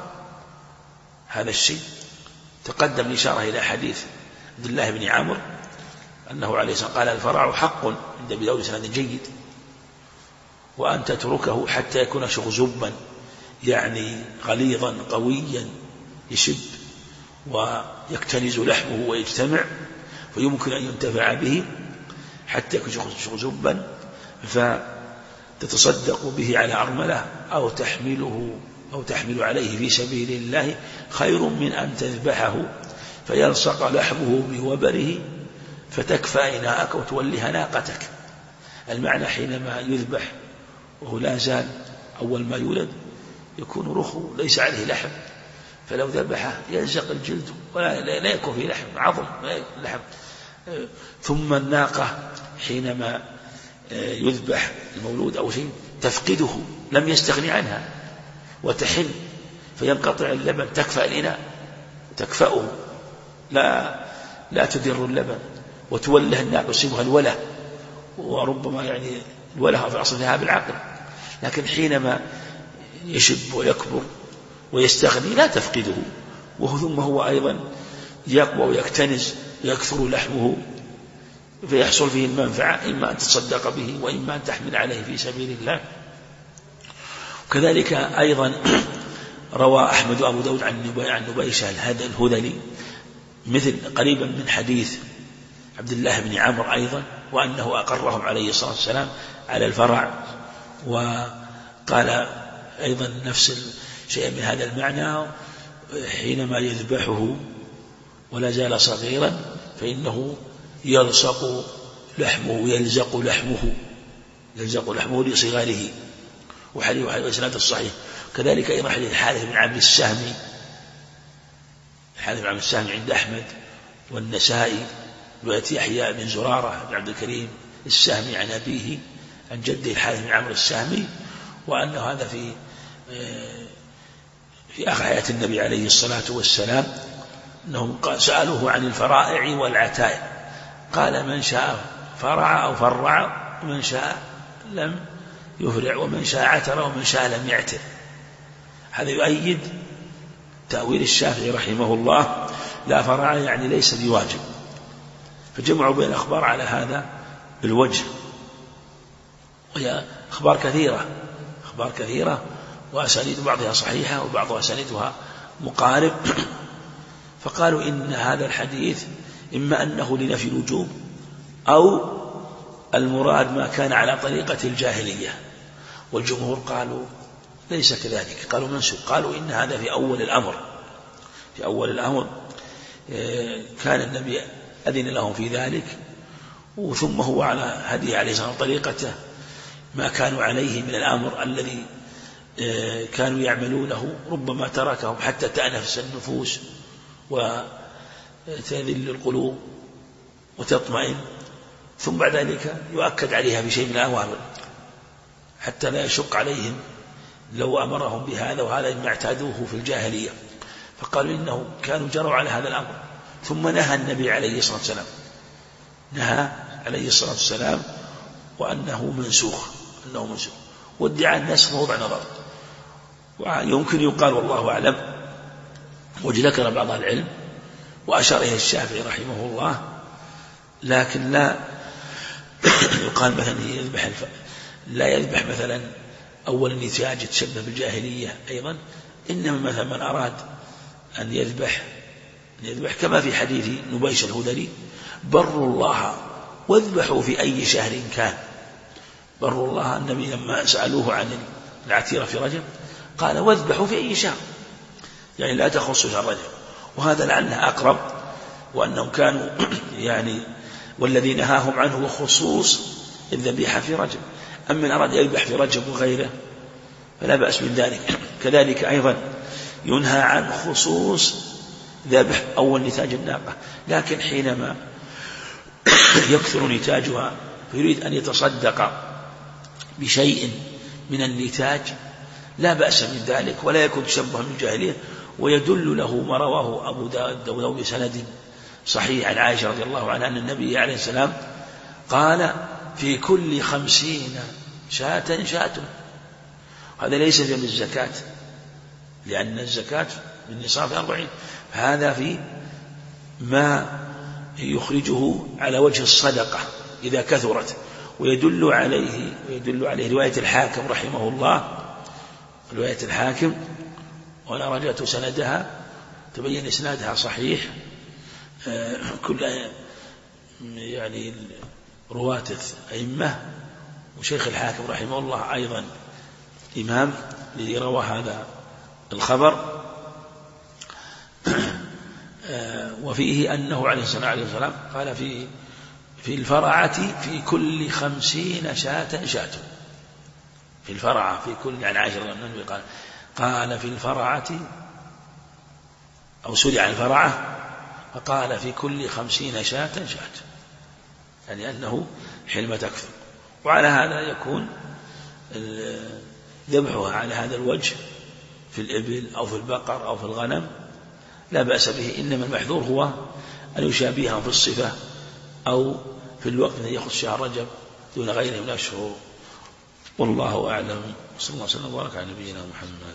هذا الشيء. تقدم الإشارة إلى حديث عبد الله بن عمرو أنه عليه الصلاة والسلام قال الفرع حق عند أبي داود سند جيد، وأن تتركه حتى يكون شغزبا يعني غليظا قويا يشب ويكتنز لحمه ويجتمع فيمكن أن ينتفع به حتى يكون شغزبا فتتصدق به على أرملة أو تحمل عليه في سبيل الله خير من أن تذبحه فيلصق لحمه بوبره فتكفى إناءك وتوليها ناقتك. المعنى حينما يذبح وهو لا زال أول ما يولد يكون رخو ليس عليه لحم، فلو ذبحه يلزق الجلد ولا يكون فيه لحم، عظم لحم. ثم الناقة حينما يذبح المولود أو شيء تفقده، لم يستغني عنها وتحن فينقطع اللبن، تكفأ الإناء تكفأه لا تدر اللبن، وتوله الناقة يصيبها الوله، وربما يعني الوله في أصلها بالعقل، لكن حينما يشب ويكبر ويستغني لا تفقده، ثم هو أيضا يقوى ويكتنز يكثر لحمه فيحصل فيه المنفعة، إما أن تصدق به وإما أن تحمل عليه في سبيل الله. وكذلك أيضا روى أحمد وأبو داود عن نبيشة الهذلي مثل قريبا من حديث عبد الله بن عمرو أيضا، وأنه أقرهم عليه الصلاة والسلام على الفرع، وقال أيضا نفس الشيء من هذا المعنى حينما يذبحه ولا زال صغيرا فإنه يلصق لحمه يلزق لحمه لصغاره، وحديث إسناد الصحيح. كذلك أيضا حديث الحارث بن عمرو السهمي عند أحمد والنسائي، ويأتي يحيى بن زرارة بن عبد الكريم السهمي عن أبيه عن جده الحارث بن عمرو السهمي، وأنه هذا في آخر حياة النبي عليه الصلاة والسلام أنهم سألوه عن الفرائع والعتائق، قال من شاء فرع أو فرع ومن شاء لم يفرع ومن شاء عتر ومن شاء لم يعتر. هذا يؤيد تأويل الشافعي رحمه الله لا فرع يعني ليس بواجب، فجمعوا بين الأخبار على هذا بالوجه، وهي أخبار كثيرة وأسانيد بعضها صحيحة وبعضها أسانيدها مقارب، فقالوا إن هذا الحديث إما أنه لنفي الوجوب أو المراد ما كان على طريقة الجاهلية، والجمهور قالوا ليس كذلك، قالوا منسوخ، قالوا إن هذا في أول الأمر كان النبي أذن لهم في ذلك، ثم هو على هديه عليه الصلاة والسلام طريقته ما كانوا عليه من الأمر الذي كانوا يعملونه، ربما تركهم حتى تأنفس النفوس وتذل القلوب وتطمئن، ثم بعد ذلك يؤكد عليها بشيء من الأوامر حتى لا يشق عليهم لو أمرهم بهذا وهذا مما اعتادوه في الجاهلية، فقالوا إنه كانوا جروا على هذا الأمر. ثم نهى النبي عليه الصلاة والسلام وأنه منسوخ وادعى الناس موضع نظر، ويمكن يقال والله أعلم، وذكر بعض العلم وأشار إليه الشافعي رحمه الله، لكن لا يقال مثلا لا يذبح مثلا أول النتاج يتشبه بالجاهلية أيضا، إنما مثلا من أراد أن يذبح كما في حديث نبيش الهذلي بروا الله واذبحوا في أي شهر كان. بروا الله، النبي لما سألوه عن العتيرة في رجب قال واذبحوا في أي شهر، يعني لا تخصوا شهر رجب، وهذا لعله أقرب، وأنهم كانوا يعني والذي نهاهم عنه خصوص الذبيحة في رجب، أما من أراد يذبح في رجب وغيره فلا بأس من ذلك. كذلك أيضا ينهى عن خصوص ذبح أول نتاج الناقة، لكن حينما يكثر نتاجها فيريد أن يتصدق بشيء من النتاج لا بأس من ذلك ولا يكون تشبه من الجاهلية. ويدل له ما رواه أبو داود بسند صحيح عن عائشة رضي الله عنها أن النبي عليه السلام قال في كل 50 شاة. هذا ليس في الزكاة، لأن الزكاة بالنصاب 40، هذا في ما يخرجه على وجه الصدقة إذا كثرت. ويدل عليه رواية الحاكم رحمه الله، رواية الحاكم وأنا رجعت سندها تبين إسنادها صحيح، كل يعني رواة أئمة، وشيخ الحاكم رحمه الله أيضا إمام الذي روى هذا الخبر. وفيه أنه عليه الصلاة والسلام قال في الفرعة في كل 50 شاة شاة. في الفرعة في كل، يعني عائشة النبي قال في الفرعة، أو سرع الفرعة فقال في كل 50 شاة شاة، يعني أنه حلم تكثر. وعلى هذا يكون ذبحها على هذا الوجه في الإبل أو في البقر أو في الغنم لا بأس به، إنما المحذور هو أن يشابههم في الصفة أو في الوقت الذي يخص شهر رجب دون غيره من الشهور. والله أعلم. صلى الله عليه وسلم وبارك على نبينا محمد.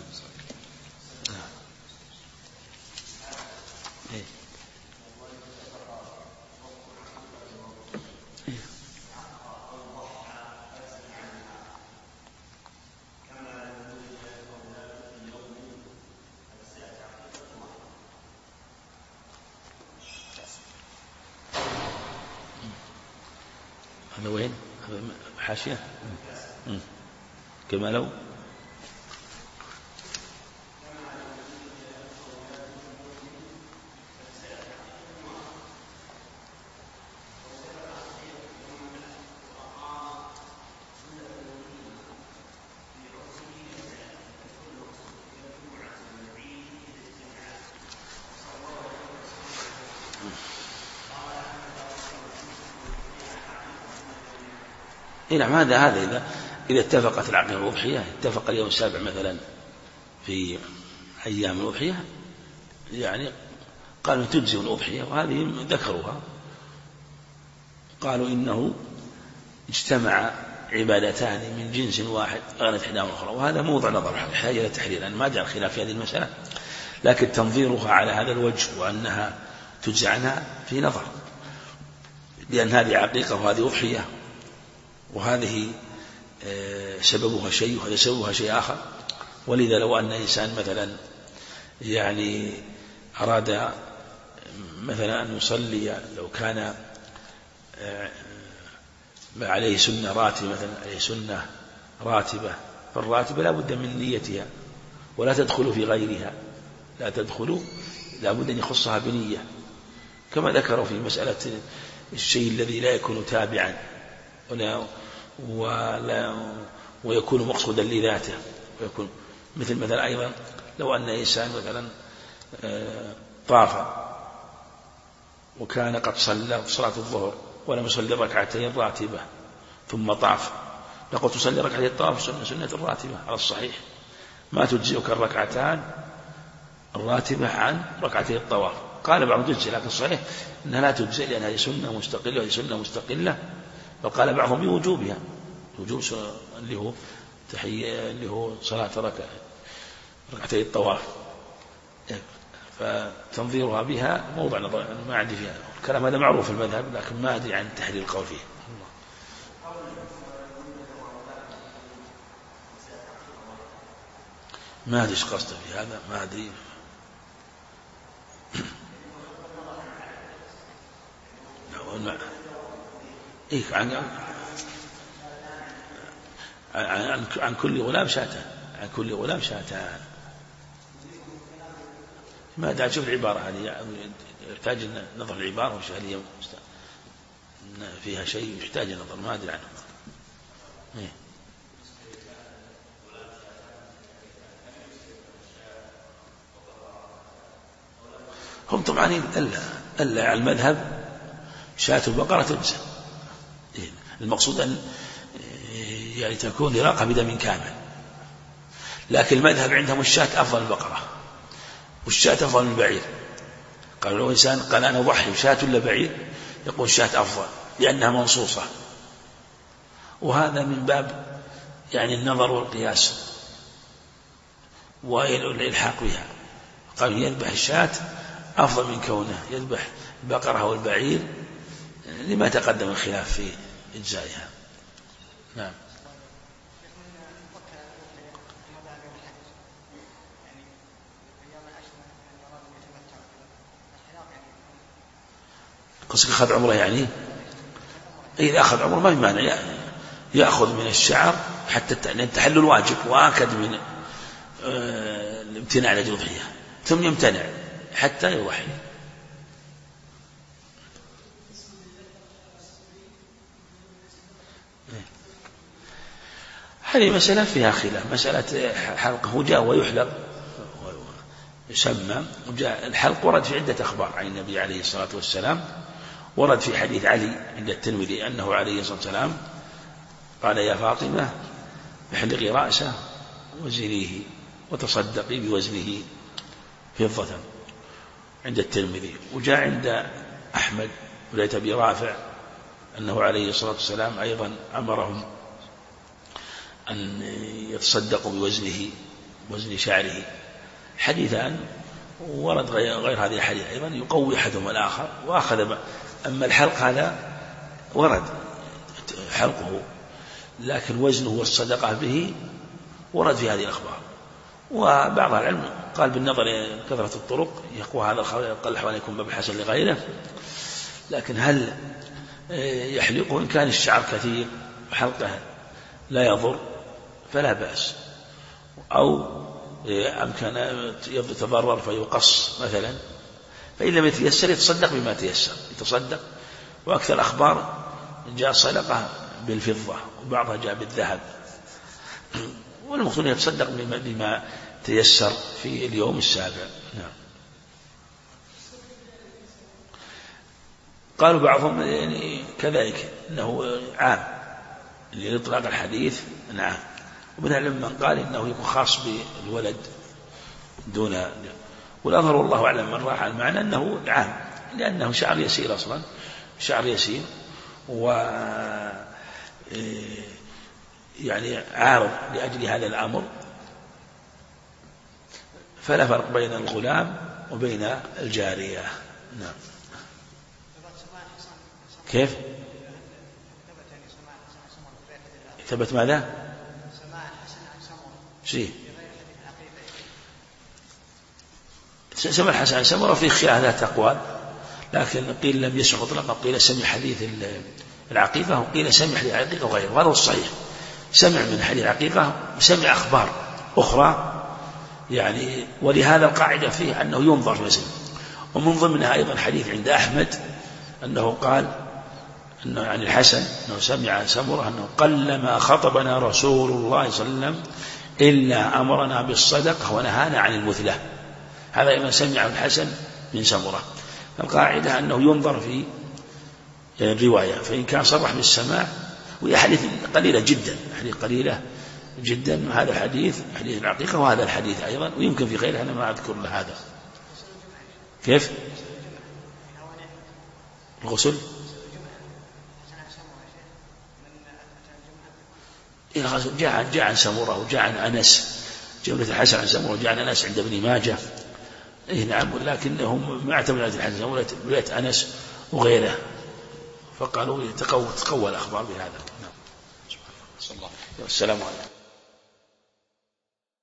هذا وين؟ حاشية كما لو نعم. هذا إذا اتفقت العقيقة والأضحية، اتفق اليوم السابع مثلا في أيام الأضحية، يعني قالوا تجزي الأضحية، وهذه ذكروها قالوا إنه اجتمع عبادتان من جنس واحد أغنت إحداهما الأخرى، وهذا موضع نظر حاجة إلى تحرير، أنا ما جاء الخلاف في هذه المسألة، لكن تنظيرها على هذا الوجه وأنها تجزى عنها في نظر، لأن هذه عقيقة وهذه أضحية، وهذه سببها شيء وهذا سببها شيء آخر. ولذا لو أن إنسان مثلا يعني أراد مثلا أن يصلي، لو كان عليه سنة راتبة مثلا، عليه سنة راتبة، فالراتبة لا بد من نيتها ولا تدخل في غيرها، لا بد أن يخصها بنية، كما ذكروا في مسألة الشيء الذي لا يكون تابعا ويكون مقصودا لذاته، ويكون مثلا أيضا لو أن إنسان مثلا طاف وكان قد صلى صلاة الظهر ولم يصلي ركعتين راتبة ثم طاف، نقول تصلي ركعتين الطواف سنة الراتبة على الصحيح، ما تجزئك الركعتان الراتبة عن ركعتين الطواف. قال بعضهم تجزئ، لكن الصحيح أنها لا تجزئ، لأن هذه سنة مستقلة وهذه سنة مستقلة. وقال بعضهم بوجوبها، وجوب اللي هو صلاة ركعتي الطواف، فتنظيرها بها موضع نظر، أنا ما عندي فيها الكلام هذا معروف في المذهب، لكن ما أدري عن تحرير القول فيه. ما أدري ايش قصده في هذا، ما أدري. إيه عن كل غلام شاتان، عن كل غلام شاتان. ما أدري، شوف العبارة هذه يحتاج نظر العبارة، وش هل هي فيها شيء يحتاج نظر، ما أدري عنه. إيه؟ هم طبعا إلا على المذهب شاة البقرة تجزى، المقصود أن يعني تكون إراقة بدم كامل، لكن المذهب عندهم الشاة أفضل البقرة والشاة أفضل من البعير. قالوا لو إنسان قال أنا أضحي شاة ولا بعير، يقول الشاة أفضل لأنها منصوصة، وهذا من باب يعني النظر والقياس والإلحاق بها. قالوا يذبح الشاة أفضل من كونه يذبح البقرة والبعير لما تقدم الخلاف في إجزائها. نعم. قصدك أخذ عمره يعني؟ إذا أخذ عمره ما في مانع يأخذ من الشعر حتى تحل الواجب وآكد من الامتناع عن الأضحية ثم يمتنع حتى يضحي. هذه مسألة فيها خلاف، مسألة حلقه جاء ويحلق يسمى. الحلق ورد في عدة أخبار عن النبي عليه الصلاة والسلام. ورد في حديث علي عند الترمذي أنه عليه الصلاة والسلام قال يا فاطمة احلقي رأسه وزنيه وتصدقي بوزنه فضة عند الترمذي. وجاء عند أحمد وليت أبي رافع أنه عليه الصلاة والسلام أيضا أمرهم أن يتصدقوا بوزنه وزن شعره. حديثان ورد غير هذه الحديث أيضا يقوي أحدهما الآخر وأخذ. أما الحلق هذا ورد حلقه، لكن وزنه والصدقة به ورد في هذه الأخبار. وبعض العلم قال بالنظر إلى كثرة الطرق يقوى هذا قال الأحوال يكون باب حسن لغيره. لكن هل يحلقه إن كان الشعر كثير وحلقه لا يضر فلا بأس، أو أمكن يتضرر فيقص مثلا، فإن لم يتيسر يتصدق بما تيسر يتصدق. وأكثر الأخبار جاء صدقة بالفضة وبعضها جاء بالذهب، والمقصود يتصدق بما تيسر في اليوم السابع. نعم. قالوا بعضهم يعني كذلك أنه عام لإطلاق الحديث نعم. ومن العلم من قال إنه يكون خاص بالولد دون، والأظهر والله أعلم من راح المعنى أنه عام، لأنه شعر يسير أصلا، شعر يسير و يعني عارض لأجل هذا الأمر، فلا فرق بين الغلام وبين الجارية. نعم. كيف ثبت ماذا؟ شيء سمع الحسن عن سمرة في خلاف ذات أقوال، لكن قيل لم يسمع مطلقا، قيل سمع حديث العقيقة وقيل سمع حديث العقيقة وغيره، وهذا هو الصحيح. سمع من حديث العقيقة وسمع أخبار أخرى يعني، ولهذا القاعدة فيه أنه ينظر في المسألة. ومن ضمنها أيضا حديث عند أحمد أنه قال أنه عن الحسن أنه سمع سمرة أنه قلما خطبنا رسول الله صلى الله عليه وسلم إلا أمرنا بالصدقة ونهانا عن المثلة. هذا إما سمع الحسن من سمرة. القاعدة أنه ينظر في الرواية، فإن كان صرح بالسماع، وهي حديث قليلة جدا، حديث قليلة جدا هذا الحديث حديث العقيقة، وهذا الحديث أيضا، ويمكن في غيره أنا ما أذكر له هذا. كيف الغسل؟ جاء عن سمرة وجاء عن أنس، جملة الحسن عن سمرة وجاء عن أنس عند ابن ماجه. نعم، ولكنهم ما اعتمدوا على الحديث ولاية أنس وغيره، فقالوا تقوى الأخبار بهذا. نعم. السلام عليكم.